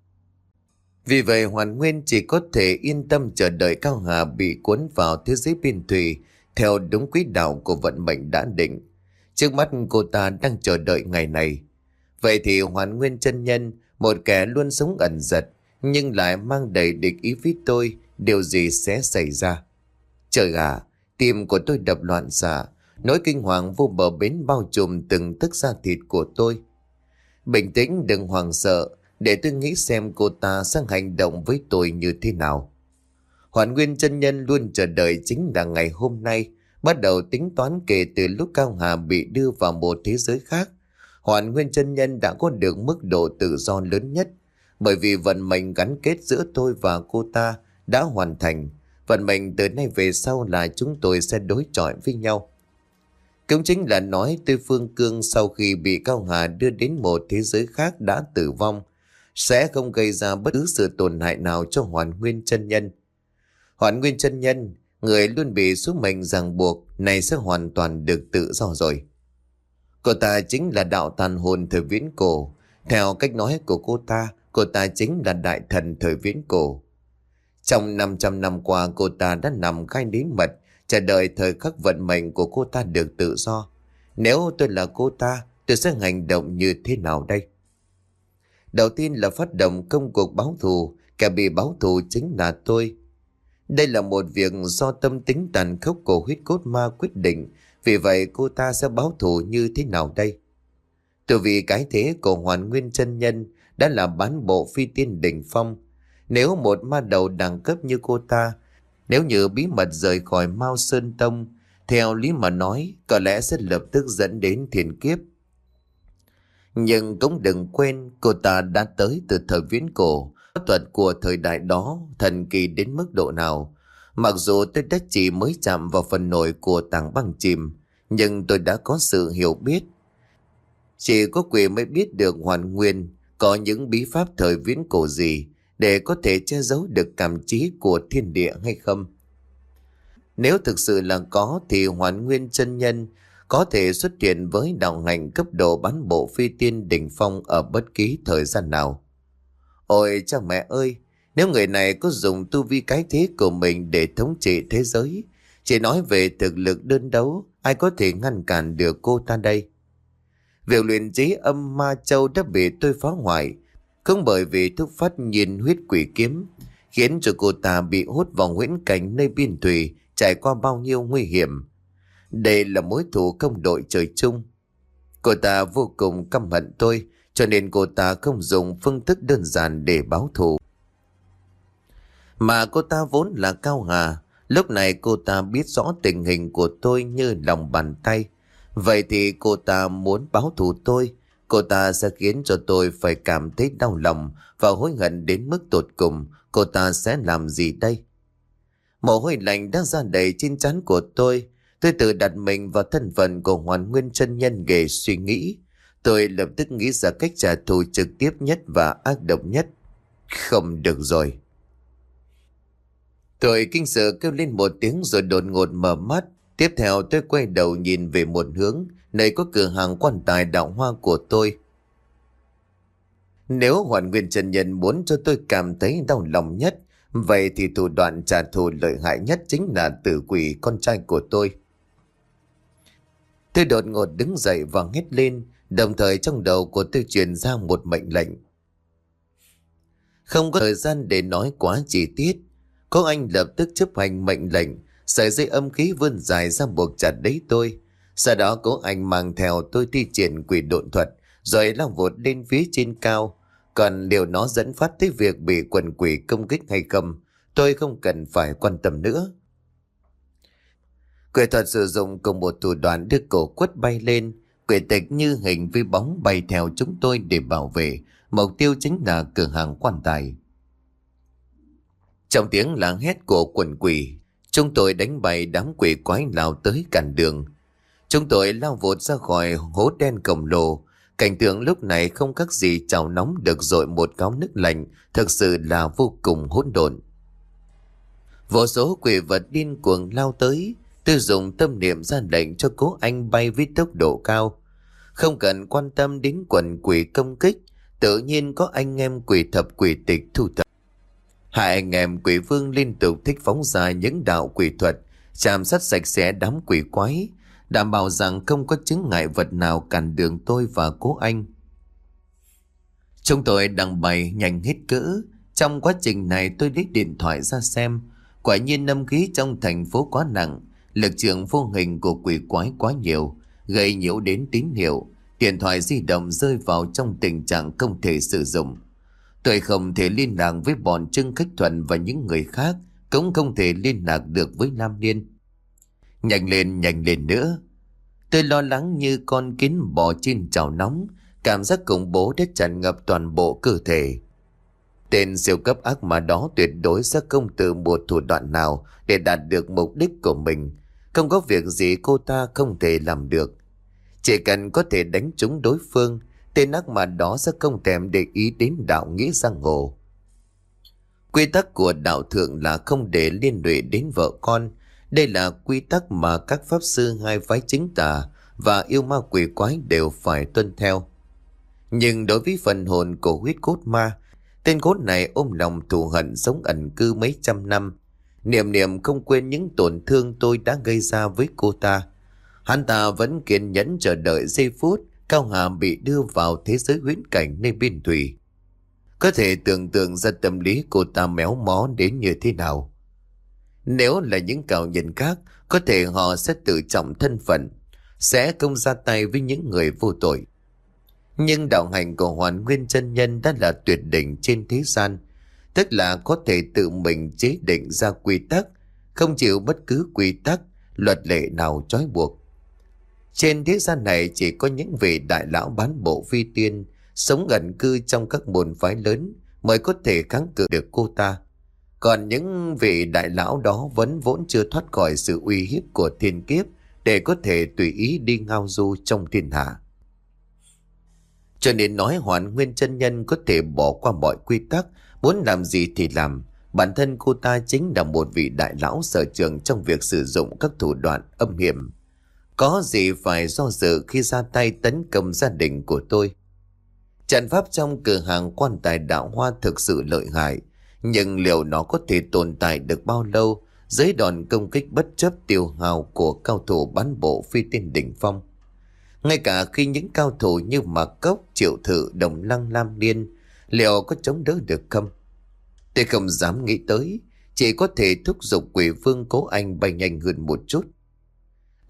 Vì vậy Hoàn Nguyên chỉ có thể yên tâm chờ đợi Cao Hà bị cuốn vào thế giới biên thủy theo đúng quỹ đạo của vận mệnh đã định. Trước mắt cô ta đang chờ đợi ngày này. Vậy thì Hoàn Nguyên chân nhân, một kẻ luôn sống ẩn giật nhưng lại mang đầy địch ý với tôi, điều gì sẽ xảy ra? Trời ạ, tim của tôi đập loạn xạ, nỗi kinh hoàng vô bờ bến bao trùm từng tấc da thịt của tôi. Bình tĩnh, đừng hoảng sợ, để tôi nghĩ xem cô ta sẽ hành động với tôi như thế nào. Hoàn Nguyên chân nhân luôn chờ đợi chính là ngày hôm nay, bắt đầu tính toán kể từ lúc Cao Hà bị đưa vào một thế giới khác. Hoàn Nguyên chân nhân đã có được mức độ tự do lớn nhất, bởi vì vận mệnh gắn kết giữa tôi và cô ta đã hoàn thành. Vận mệnh từ nay về sau là chúng tôi sẽ đối chọi với nhau. Cũng chính là nói tôi Phương Cương sau khi bị Cao Hà đưa đến một thế giới khác đã tử vong, sẽ không gây ra bất cứ sự tổn hại nào cho Hoàn Nguyên chân nhân. Hoàn Nguyên chân nhân, người luôn bị số mệnh ràng buộc, này sẽ hoàn toàn được tự do rồi. Cô ta chính là đạo tàn hồn thời viễn cổ. Theo cách nói của cô ta, cô ta chính là đại thần thời viễn cổ. Trong năm trăm năm qua cô ta đã nằm khai bí mật, chờ đợi thời khắc vận mệnh của cô ta được tự do. Nếu tôi là cô ta, tôi sẽ hành động như thế nào đây? Đầu tiên là phát động công cuộc báo thù, kẻ bị báo thù chính là tôi. Đây là một việc do tâm tính tàn khốc của huyết cốt ma quyết định, vì vậy cô ta sẽ báo thù như thế nào đây? Từ vì cái thế của Hoàn Nguyên chân nhân đã là bán bộ phi tiên đỉnh phong. Nếu một ma đầu đẳng cấp như cô ta, nếu như bí mật rời khỏi Mao Sơn Tông, theo lý mà nói, có lẽ sẽ lập tức dẫn đến thiên kiếp. Nhưng cũng đừng quên, cô ta đã tới từ thời viễn cổ, pháp thuật của thời đại đó thần kỳ đến mức độ nào. Mặc dù tôi đã chỉ mới chạm vào phần nổi của tảng băng chìm, nhưng tôi đã có sự hiểu biết. Chỉ có quỷ mới biết được Hoàn Nguyên có những bí pháp thời viễn cổ gì để có thể che giấu được cảm trí của thiên địa hay không. Nếu thực sự là có thì Hoàn Nguyên chân nhân có thể xuất hiện với đạo hạnh cấp độ bán bộ phi tiên đỉnh phong ở bất kỳ thời gian nào. Ôi cha mẹ ơi, nếu người này có dùng tu vi cái thế của mình để thống trị thế giới, chỉ nói về thực lực đơn đấu, ai có thể ngăn cản được cô ta đây? Việc luyện chế âm ma châu đã bị tôi phá hoại, không bởi vì thúc phát nhiên huyết quỷ kiếm, khiến cho cô ta bị hút vào huyễn cảnh nơi biên thủy, trải qua bao nhiêu nguy hiểm. Đây là mối thù không đội trời chung. Cô ta vô cùng căm hận tôi, cho nên cô ta không dùng phương thức đơn giản để báo thù. Mà cô ta vốn là Cao Hà. Lúc này cô ta biết rõ tình hình của tôi như lòng bàn tay. Vậy thì cô ta muốn báo thù tôi. Cô ta sẽ khiến cho tôi phải cảm thấy đau lòng và hối hận đến mức tột cùng. Cô ta sẽ làm gì đây? Mồ hôi lạnh đã ra đầy trên trán của tôi. Tôi tự đặt mình vào thân phận của Hoàn Nguyên chân nhân để suy nghĩ. Tôi lập tức nghĩ ra cách trả thù trực tiếp nhất và ác độc nhất. Không được rồi. Tôi kinh sợ kêu lên một tiếng rồi đột ngột mở mắt. Tiếp theo tôi quay đầu nhìn về một hướng, nơi có cửa hàng quan tài đạo hoa của tôi. Nếu Hoàn Nguyên chân nhân muốn cho tôi cảm thấy đau lòng nhất, vậy thì thủ đoạn trả thù lợi hại nhất chính là tử quỷ con trai của tôi. Tôi đột ngột đứng dậy và hét lên, đồng thời trong đầu của tôi truyền ra một mệnh lệnh. Không có thời gian để nói quá chi tiết. Cô anh lập tức chấp hành mệnh lệnh, sợi dây âm khí vươn dài ra buộc chặt lấy tôi. Sau đó cô anh mang theo tôi thi triển quỷ độn thuật, rồi lao vụt lên phía trên cao. Còn liệu nó dẫn phát tới việc bị quần quỷ công kích hay không, tôi không cần phải quan tâm nữa. Quỷ thuật sử dụng cùng một thủ đoạn đưa cổ quất bay lên. Quỷ tịch như hình với bóng bay theo chúng tôi để bảo vệ. Mục tiêu chính là cửa hàng quan tài. Trong tiếng la hét của quần quỷ, chúng tôi đánh bại đám quỷ quái lao tới cản đường. Chúng tôi lao vụt ra khỏi hố đen khổng lồ. Cảnh tượng lúc này không khác gì chảo nóng được dội một gáo nước lạnh, thực sự là vô cùng hỗn độn. Vô số quỷ vật điên cuồng lao tới. Tôi dùng tâm niệm ra lệnh cho cố anh bay với tốc độ cao. Không cần quan tâm đến quần quỷ công kích, tự nhiên có anh em quỷ thập quỷ tịch thu thập. Hai anh em quỷ vương liên tục thích phóng ra những đạo quỷ thuật, chạm sát sạch sẽ đám quỷ quái, đảm bảo rằng không có chứng ngại vật nào cản đường tôi và cố anh. Chúng tôi đang bay nhanh hết cỡ. Trong quá trình này tôi lấy điện thoại ra xem. Quả nhiên âm khí trong thành phố quá nặng, lực trường vô hình của quỷ quái quá nhiều, gây nhiễu đến tín hiệu. Điện thoại di động rơi vào trong tình trạng không thể sử dụng. Tôi không thể liên lạc với bọn Trưng Khách Thuận và những người khác, cũng không thể liên lạc được với Lam Liên. Nhanh lên, nhanh lên nữa. Tôi lo lắng như con kiến bò trên chảo nóng, cảm giác khủng bố đã tràn ngập toàn bộ cơ thể. Tên siêu cấp ác ma đó tuyệt đối sẽ không từ một thủ đoạn nào để đạt được mục đích của mình. Không có việc gì cô ta không thể làm được. Chỉ cần có thể đánh trúng đối phương, tên ác ma đó sẽ không thèm để ý đến đạo nghĩa giang hồ. Quy tắc của đạo thượng là không để liên lụy đến vợ con. Đây là quy tắc mà các pháp sư hai phái chính tà và yêu ma quỷ quái đều phải tuân theo. Nhưng đối với phần hồn của huyết cốt ma, tên cốt này ôm lòng thù hận sống ẩn cư mấy trăm năm, niệm niệm không quên những tổn thương tôi đã gây ra với cô ta. Hắn ta vẫn kiên nhẫn chờ đợi giây phút Cao Hà bị đưa vào thế giới huyễn cảnh nơi biên thủy. Có thể tưởng tượng ra tâm lý cô ta méo mó đến như thế nào. Nếu là những cao nhân khác, có thể họ sẽ tự trọng thân phận, sẽ không ra tay với những người vô tội. Nhưng đạo hành của Hoàn Nguyên chân nhân đã là tuyệt đỉnh trên thế gian, tức là có thể tự mình chế định ra quy tắc, không chịu bất cứ quy tắc, luật lệ nào trói buộc. Trên thế gian này chỉ có những vị đại lão bán bộ phi tiên, sống ẩn cư trong các môn phái lớn mới có thể kháng cự được cô ta. Còn những vị đại lão đó vẫn vốn chưa thoát khỏi sự uy hiếp của thiên kiếp để có thể tùy ý đi ngao du trong thiên hạ. Cho nên nói Hoàn Nguyên chân nhân có thể bỏ qua mọi quy tắc, muốn làm gì thì làm. Bản thân cô ta chính là một vị đại lão sở trường trong việc sử dụng các thủ đoạn âm hiểm. Có gì phải do dự khi ra tay tấn công gia đình của tôi. Trận pháp trong cửa hàng quan tài đạo hoa thực sự lợi hại, nhưng liệu nó có thể tồn tại được bao lâu dưới đòn công kích bất chấp tiêu hao của cao thủ bán bộ phi tiên đỉnh phong? Ngay cả khi những cao thủ như Mạc Cốc, Triệu Thự, Đồng Lăng, Lam Liên liệu có chống đỡ được không? Tôi không dám nghĩ tới, chỉ có thể thúc giục quỷ vương cố anh bay nhanh hơn một chút.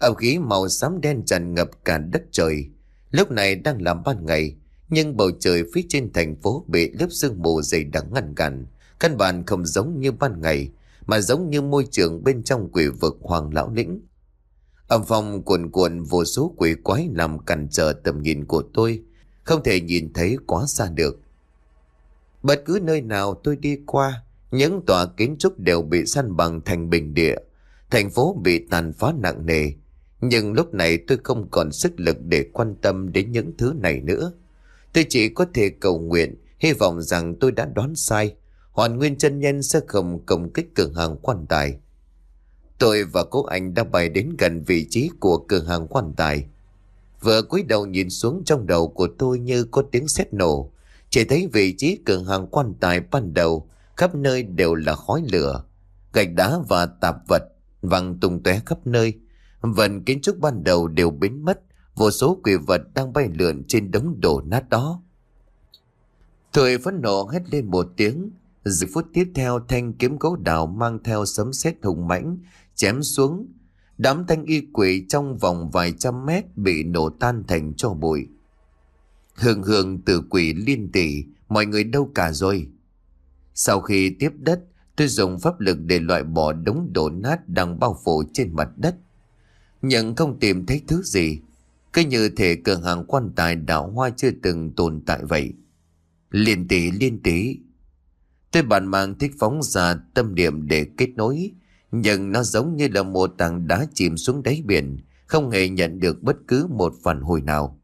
Ảo khí màu xám đen tràn ngập cả đất trời. Lúc này đang là ban ngày, nhưng bầu trời phía trên thành phố bị lớp sương mù dày đặc ngăn cản. Căn bản không giống như ban ngày, mà giống như môi trường bên trong quỷ vực Hoàng Lão Lĩnh. Âm phong cuồn cuộn, vô số quỷ quái làm cản trở tầm nhìn của tôi, không thể nhìn thấy quá xa được. Bất cứ nơi nào tôi đi qua, những tòa kiến trúc đều bị san bằng thành bình địa. Thành phố bị tàn phá nặng nề. Nhưng lúc này tôi không còn sức lực để quan tâm đến những thứ này nữa. Tôi chỉ có thể cầu nguyện, hy vọng rằng tôi đã đoán sai. Hoàn Nguyên chân nhân sẽ không công kích cửa hàng quan tài. Tôi và cô anh đã bay đến gần vị trí của cửa hàng quan tài. Vừa cúi đầu nhìn xuống, trong đầu của tôi như có tiếng sét nổ. Chỉ thấy vị trí cửa hàng quan tài ban đầu, khắp nơi đều là khói lửa, gạch đá và tạp vật văng tung tóe khắp nơi. Phần kiến trúc ban đầu đều biến mất, vô số quỷ vật đang bay lượn trên đống đổ nát đó. Tôi phẫn nộ hét lên một tiếng. Giây phút tiếp theo, thanh kiếm gỗ đào mang theo sấm sét hùng mãnh chém xuống. Đám thanh y quỷ trong vòng vài trăm mét bị nổ tan thành tro bụi. Hương hương tử quỷ liên tỷ, mọi người đâu cả rồi? Sau khi tiếp đất, tôi dùng pháp lực để loại bỏ đống đổ nát đang bao phủ trên mặt đất, nhưng không tìm thấy thứ gì. Cứ như thể cửa hàng quan tài Đạo Hoa chưa từng tồn tại vậy. Liên tỷ, liên tỷ. Tôi bản mang thích phóng ra tâm niệm để kết nối, nhưng nó giống như là một tảng đá chìm xuống đáy biển, không hề nhận được bất cứ một phản hồi nào.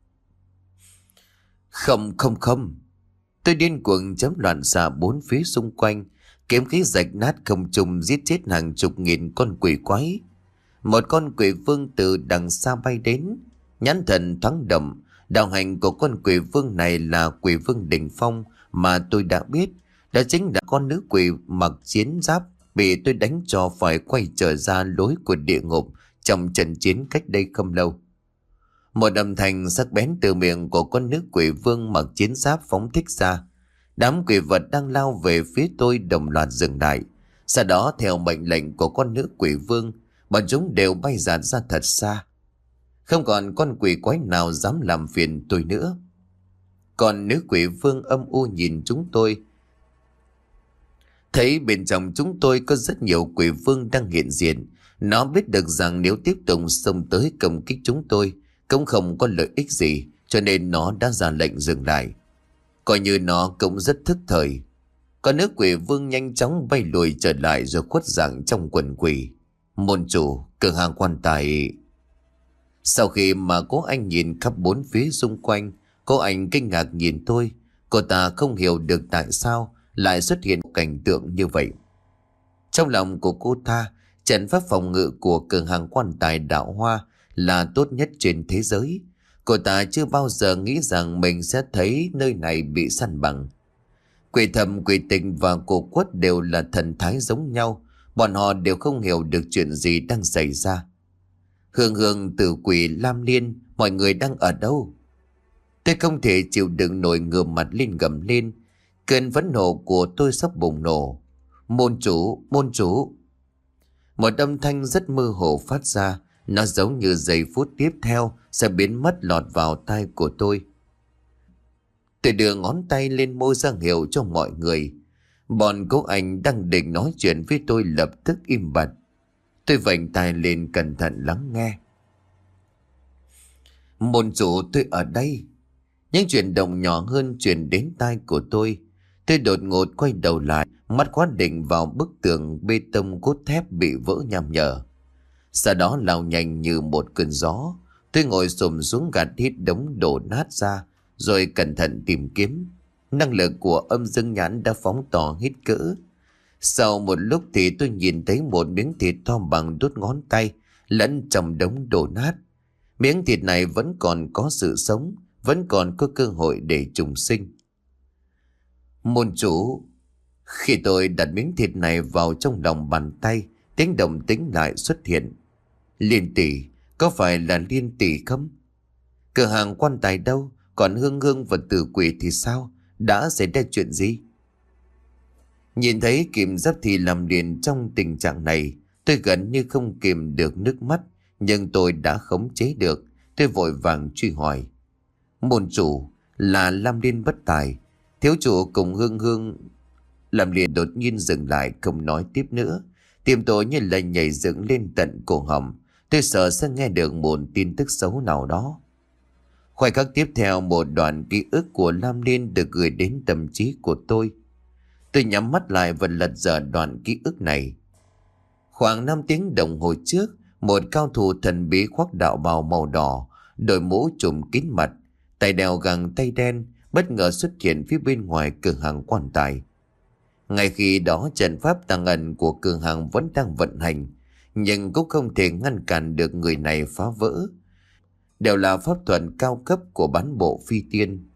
Không, không, không. Tôi điên cuồng chấm loạn xạ bốn phía xung quanh, kiếm khí rạch nát không trung, giết chết hàng chục nghìn con quỷ quái. Một con quỷ vương từ đằng xa bay đến, nhãn thần thoáng đậm. Đạo hành của con quỷ vương này là quỷ vương đỉnh phong mà tôi đã biết. Đó chính là con nữ quỷ mặc chiến giáp bị tôi đánh cho phải quay trở ra lối của địa ngục trong trận chiến cách đây không lâu. Một âm thanh sắc bén từ miệng của con nữ quỷ vương mặc chiến giáp phóng thích ra. Đám quỷ vật đang lao về phía tôi đồng loạt dừng lại. Sau đó theo mệnh lệnh của con nữ quỷ vương, bọn chúng đều bay dạt ra thật xa. Không còn con quỷ quái nào dám làm phiền tôi nữa. Còn nữ quỷ vương âm u nhìn chúng tôi, thấy bên trong chúng tôi có rất nhiều quỷ vương đang hiện diện. Nó biết được rằng nếu tiếp tục xông tới công kích chúng tôi cũng không có lợi ích gì, cho nên nó đã ra lệnh dừng lại. Coi như nó cũng rất thức thời. Con nữ quỷ vương nhanh chóng bay lùi trở lại rồi khuất dạng trong quần quỷ. Môn chủ, cửa hàng quan tài. Sau khi mà cô anh nhìn khắp bốn phía xung quanh, cô anh kinh ngạc nhìn tôi. Cô ta không hiểu được tại sao lại xuất hiện cảnh tượng như vậy. Trong lòng của cô ta, trận pháp phòng ngự của cửa hàng quan tài Đạo Hoa là tốt nhất trên thế giới. Cô ta chưa bao giờ nghĩ rằng mình sẽ thấy nơi này bị săn bằng. Quỷ Thầm, Quỷ Tịnh và Cổ Quất đều là thần thái giống nhau. Bọn họ đều không hiểu được chuyện gì đang xảy ra. Hương Hương, Tử Quỷ, Lam Liên, mọi người đang ở đâu? Tôi không thể chịu đựng nổi, ngửa mặt lên gầm lên. Cơn phẫn nộ của tôi sắp bùng nổ. Môn chủ, môn chủ. Một âm thanh rất mơ hồ phát ra. Nó giống như giây phút tiếp theo sẽ biến mất lọt vào tai của tôi. Tôi đưa ngón tay lên môi ra hiệu cho mọi người. Bọn cô anh đang định nói chuyện với tôi lập tức im bặt. Tôi vành tai lên cẩn thận lắng nghe. Môn chủ, tôi ở đây. Những chuyển động nhỏ hơn truyền đến tai của tôi. Tôi đột ngột quay đầu lại, mắt khóa định vào bức tường bê tông cốt thép bị vỡ nham nhở. Sau đó lao nhanh như một cơn gió. Tôi ngồi xổm xuống gạt hết đống đổ nát ra, rồi cẩn thận tìm kiếm. Năng lực của âm dương nhãn đã phóng to hết cỡ. Sau một lúc thì tôi nhìn thấy một miếng thịt to bằng đốt ngón tay lẫn trong đống đổ nát. Miếng thịt này vẫn còn có sự sống, vẫn còn có cơ hội để trùng sinh. Môn chủ, khi tôi đặt miếng thịt này vào trong lòng bàn tay, tiếng động tĩnh lại xuất hiện. Liên tỷ, có phải là Liên tỷ không? Cửa hàng quan tài đâu? Còn Hương Hương và Tử Quỷ thì sao? Đã xảy ra chuyện gì? Nhìn thấy Kim Giáp thì làm liền trong tình trạng này, tôi gần như không kìm được nước mắt, nhưng tôi đã khống chế được. Tôi vội vàng truy hỏi: Môn chủ, là Lam Liên bất tài, thiếu chủ cùng Hương Hương. Lam Liên đột nhiên dừng lại, không nói tiếp nữa. Tim tôi như là nhảy dựng lên tận cổ họng. Tôi sợ sẽ nghe được một tin tức xấu nào đó. Khoảnh khắc tiếp theo, một đoạn ký ức của Lam Liên được gửi đến tâm trí của tôi. Tôi nhắm mắt lại và lật dở đoạn ký ức này. Khoảng năm tiếng đồng hồ trước, một cao thủ thần bí khoác đạo bào màu đỏ, đội mũ trùm kín mặt, tay đeo găng tay đen, bất ngờ xuất hiện phía bên ngoài cửa hàng quan tài. Ngay khi đó, trận pháp tàng ẩn của cửa hàng vẫn đang vận hành, nhưng cũng không thể ngăn cản được người này phá vỡ. Đều là pháp thuật cao cấp của bán bộ phi tiên.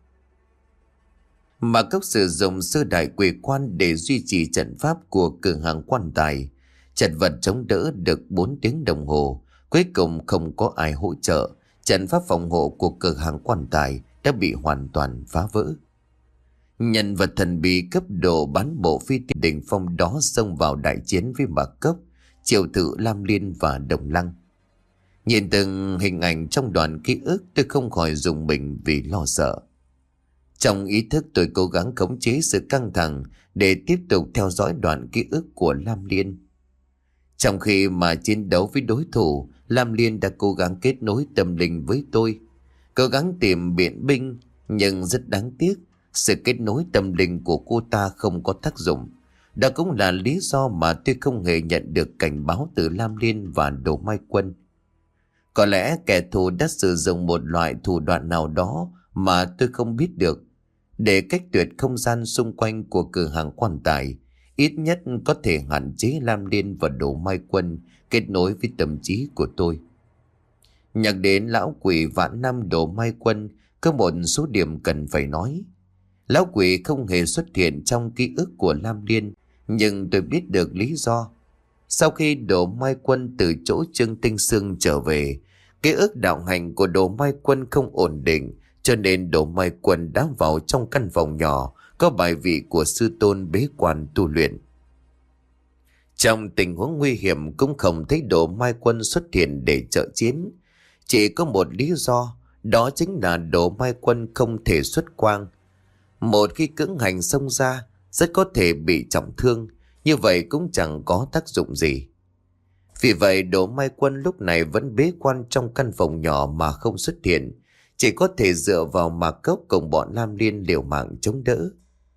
Mà Cốc sử dụng sơ đại quỷ quan để duy trì trận pháp của cửa hàng quan tài. Trận vật chống đỡ được bốn tiếng đồng hồ. Cuối cùng không có ai hỗ trợ. Trận pháp phòng hộ của cửa hàng quan tài đã bị hoàn toàn phá vỡ. Nhân vật thần bí cấp độ bán bộ phi tiên đỉnh phong đó xông vào đại chiến với Mạc Cốc, Triệu Tự, Lam Liên và Đồng Lăng. Nhìn từng hình ảnh trong đoạn ký ức, tôi không khỏi rùng mình vì lo sợ. Trong ý thức, tôi cố gắng khống chế sự căng thẳng để tiếp tục theo dõi đoạn ký ức của Lam Liên. Trong khi mà chiến đấu với đối thủ, Lam Liên đã cố gắng kết nối tâm linh với tôi, cố gắng tìm biện binh, nhưng rất đáng tiếc, sự kết nối tâm linh của cô ta không có tác dụng. Đó cũng là lý do mà tôi không hề nhận được cảnh báo từ Lam Liên và Đồ Mai Quân. Có lẽ kẻ thù đã sử dụng một loại thủ đoạn nào đó mà tôi không biết được, để cách tuyệt không gian xung quanh của cửa hàng quan tài, ít nhất có thể hạn chế Lam Liên và Đồ Mai Quân kết nối với tâm trí của tôi. Nhắc đến lão quỷ vạn năm Đồ Mai Quân, có một số điểm cần phải nói. Lão quỷ không hề xuất hiện trong ký ức của Lam Liên, nhưng tôi biết được lý do. Sau khi Đồ Mai Quân từ chỗ Trương Tinh Sương trở về, ký ức đạo hành của Đồ Mai Quân không ổn định, cho nên Đồ Mai Quân đã vào trong căn phòng nhỏ có bài vị của sư tôn bế quan tu luyện. Trong tình huống nguy hiểm cũng không thấy Đồ Mai Quân xuất hiện để trợ chiến. Chỉ có một lý do, đó chính là Đồ Mai Quân không thể xuất quang. Một khi cưỡng hành xông ra, rất có thể bị trọng thương, như vậy cũng chẳng có tác dụng gì. Vì vậy Đồ Mai Quân lúc này vẫn bế quan trong căn phòng nhỏ mà không xuất hiện, chỉ có thể dựa vào Mạc Cốc cùng bọn Lam Liên liều mạng chống đỡ.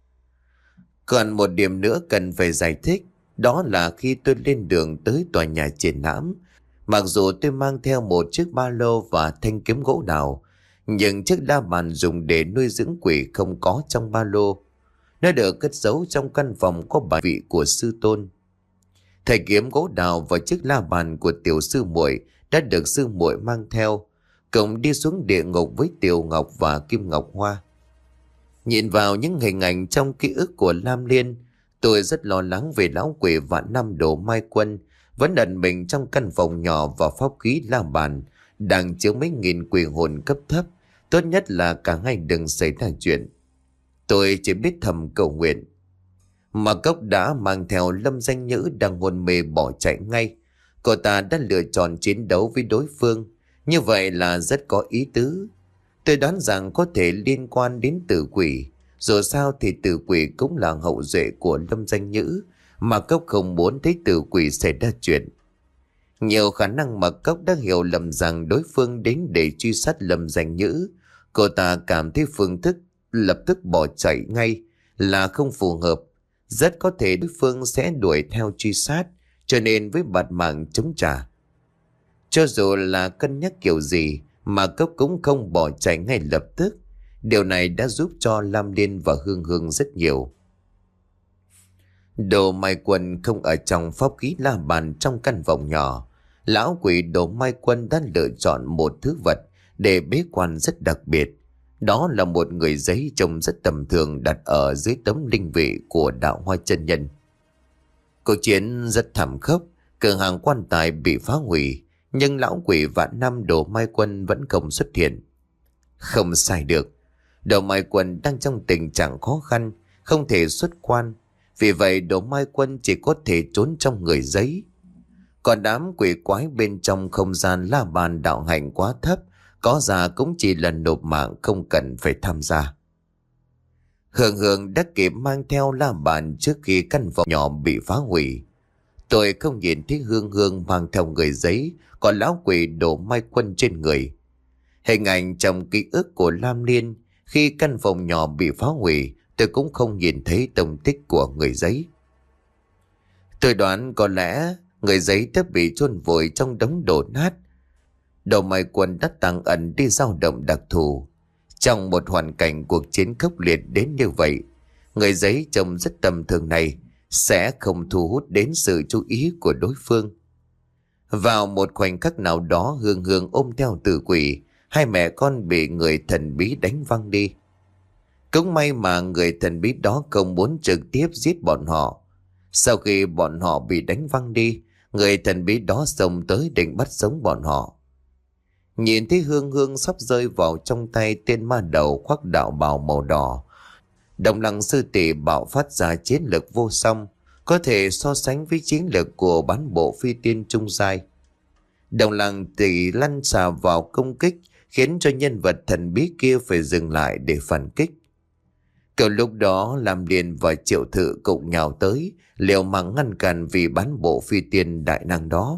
Còn một điểm nữa cần phải giải thích, đó là khi tôi lên đường tới tòa nhà triển lãm, mặc dù tôi mang theo một chiếc ba lô và thanh kiếm gỗ đào, nhưng chiếc la bàn dùng để nuôi dưỡng quỷ không có trong ba lô. Nó được cất giấu trong căn phòng có bài vị của sư tôn. Thầy kiếm gỗ đào và chiếc la bàn của tiểu sư muội đã được sư muội mang theo, cùng đi xuống địa ngục với Tiểu Ngọc và Kim Ngọc Hoa. Nhìn vào những hình ảnh trong ký ức của Lam Liên, tôi rất lo lắng về lão quỷ vạn năm Đồ Mai Quân vẫn ẩn mình trong căn phòng nhỏ và pháp khí la bàn đang chứa mấy nghìn quỷ hồn cấp thấp. Tốt nhất là cả hai đừng xảy ra chuyện. Tôi chỉ biết thầm cầu nguyện. Mà Cốc đã mang theo Lâm Danh Nhữ đang hôn mê bỏ chạy ngay. Cô ta đã lựa chọn chiến đấu với đối phương, như vậy là rất có ý tứ. Tôi đoán rằng có thể liên quan đến tử quỷ. Dù sao thì tử quỷ cũng là hậu duệ của Lâm Danh Nhữ, mà Cốc không muốn thấy tử quỷ xảy ra chuyện. Nhiều khả năng mà Cốc đã hiểu lầm rằng đối phương đến để truy sát Lâm Danh Nhữ. Cô ta cảm thấy phương thức lập tức bỏ chạy ngay là không phù hợp. Rất có thể đối phương sẽ đuổi theo truy sát, cho nên với bạt mạng chống trả. Cho dù là cân nhắc kiểu gì mà Cốc cũng không bỏ chạy ngay lập tức. Điều này đã giúp cho Lam Liên và Hương Hương rất nhiều. Đồ Mai Quân không ở trong pháp khí la bàn trong căn phòng nhỏ. Lão quỷ Đồ Mai Quân đã lựa chọn một thứ vật để bế quan rất đặc biệt. Đó là một người giấy trông rất tầm thường đặt ở dưới tấm linh vị của Đạo Hoa Chân Nhân. Câu chuyện rất thảm khốc, cửa hàng quan tài bị phá hủy, nhưng lão quỷ vạn năm Đồ Mai Quân vẫn không xuất hiện. Không sai được, Đồ Mai Quân đang trong tình trạng khó khăn, không thể xuất quan. Vì vậy Đồ Mai Quân chỉ có thể trốn trong người giấy. Còn đám quỷ quái bên trong không gian la bàn đạo hành quá thấp, có ra cũng chỉ là nộp mạng, không cần phải tham gia. Hương Hương đã kịp mang theo la bàn trước khi căn phòng nhỏ bị phá hủy. Tôi không nhìn thấy Hương Hương mang theo người giấy, còn lão quỷ đổ mai quân trên người. Hình ảnh trong ký ức của Lam Liên khi căn phòng nhỏ bị phá hủy, tôi cũng không nhìn thấy tông tích của người giấy. Tôi đoán có lẽ người giấy đã bị chôn vùi trong đống đổ nát. Đầu mai quân đã tàng ẩn đi dao động đặc thù. Trong một hoàn cảnh cuộc chiến khốc liệt đến như vậy, người giấy trông rất tầm thường này sẽ không thu hút đến sự chú ý của đối phương. Vào một khoảnh khắc nào đó, Hương Hương ôm theo tử quỷ, hai mẹ con bị người thần bí đánh văng đi. Cũng may mà người thần bí đó không muốn trực tiếp giết bọn họ. Sau khi bọn họ bị đánh văng đi, người thần bí đó xông tới định bắt sống bọn họ. Nhìn thấy Hương Hương sắp rơi vào trong tay tên ma đầu khoác đạo bào màu đỏ, Đồng Lăng sư tỷ bạo phát ra chiến lực vô song, có thể so sánh với chiến lực của bán bộ phi tiên trung giai. Đồng Lăng tỷ lăn xà vào công kích, khiến cho nhân vật thần bí kia phải dừng lại để phản kích. Cậu lúc đó làm liền và Triệu Thự cùng nhào tới, liều mạng ngăn cản vì bán bộ phi tiên đại năng đó.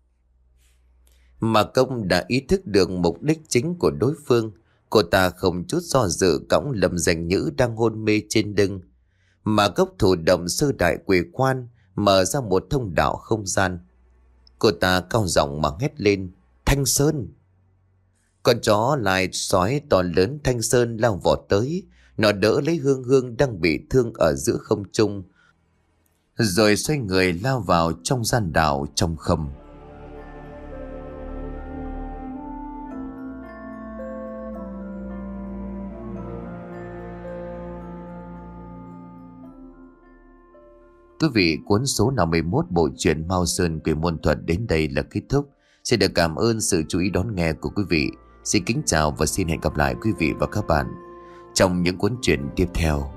Mà Công đã ý thức được mục đích chính của đối phương. Cô ta không chút do dự cõng Lâm Danh Nhữ đang hôn mê trên lưng, mà gốc thủ động sư đại quỷ quan mở ra một thông đạo không gian. Cô ta cao giọng mà hét lên: Thanh Sơn! Con chó lai sói to lớn Thanh Sơn lao vọt tới. Nó đỡ lấy Hương Hương đang bị thương ở giữa không trung, rồi xoay người lao vào trong gian đạo trong không. Quý vị, cuốn số năm mươi mốt bộ truyện Mao Sơn Quỷ Môn Thuật đến đây là kết thúc. Xin được cảm ơn sự chú ý đón nghe của quý vị. Xin kính chào và xin hẹn gặp lại quý vị và các bạn trong những cuốn truyện tiếp theo.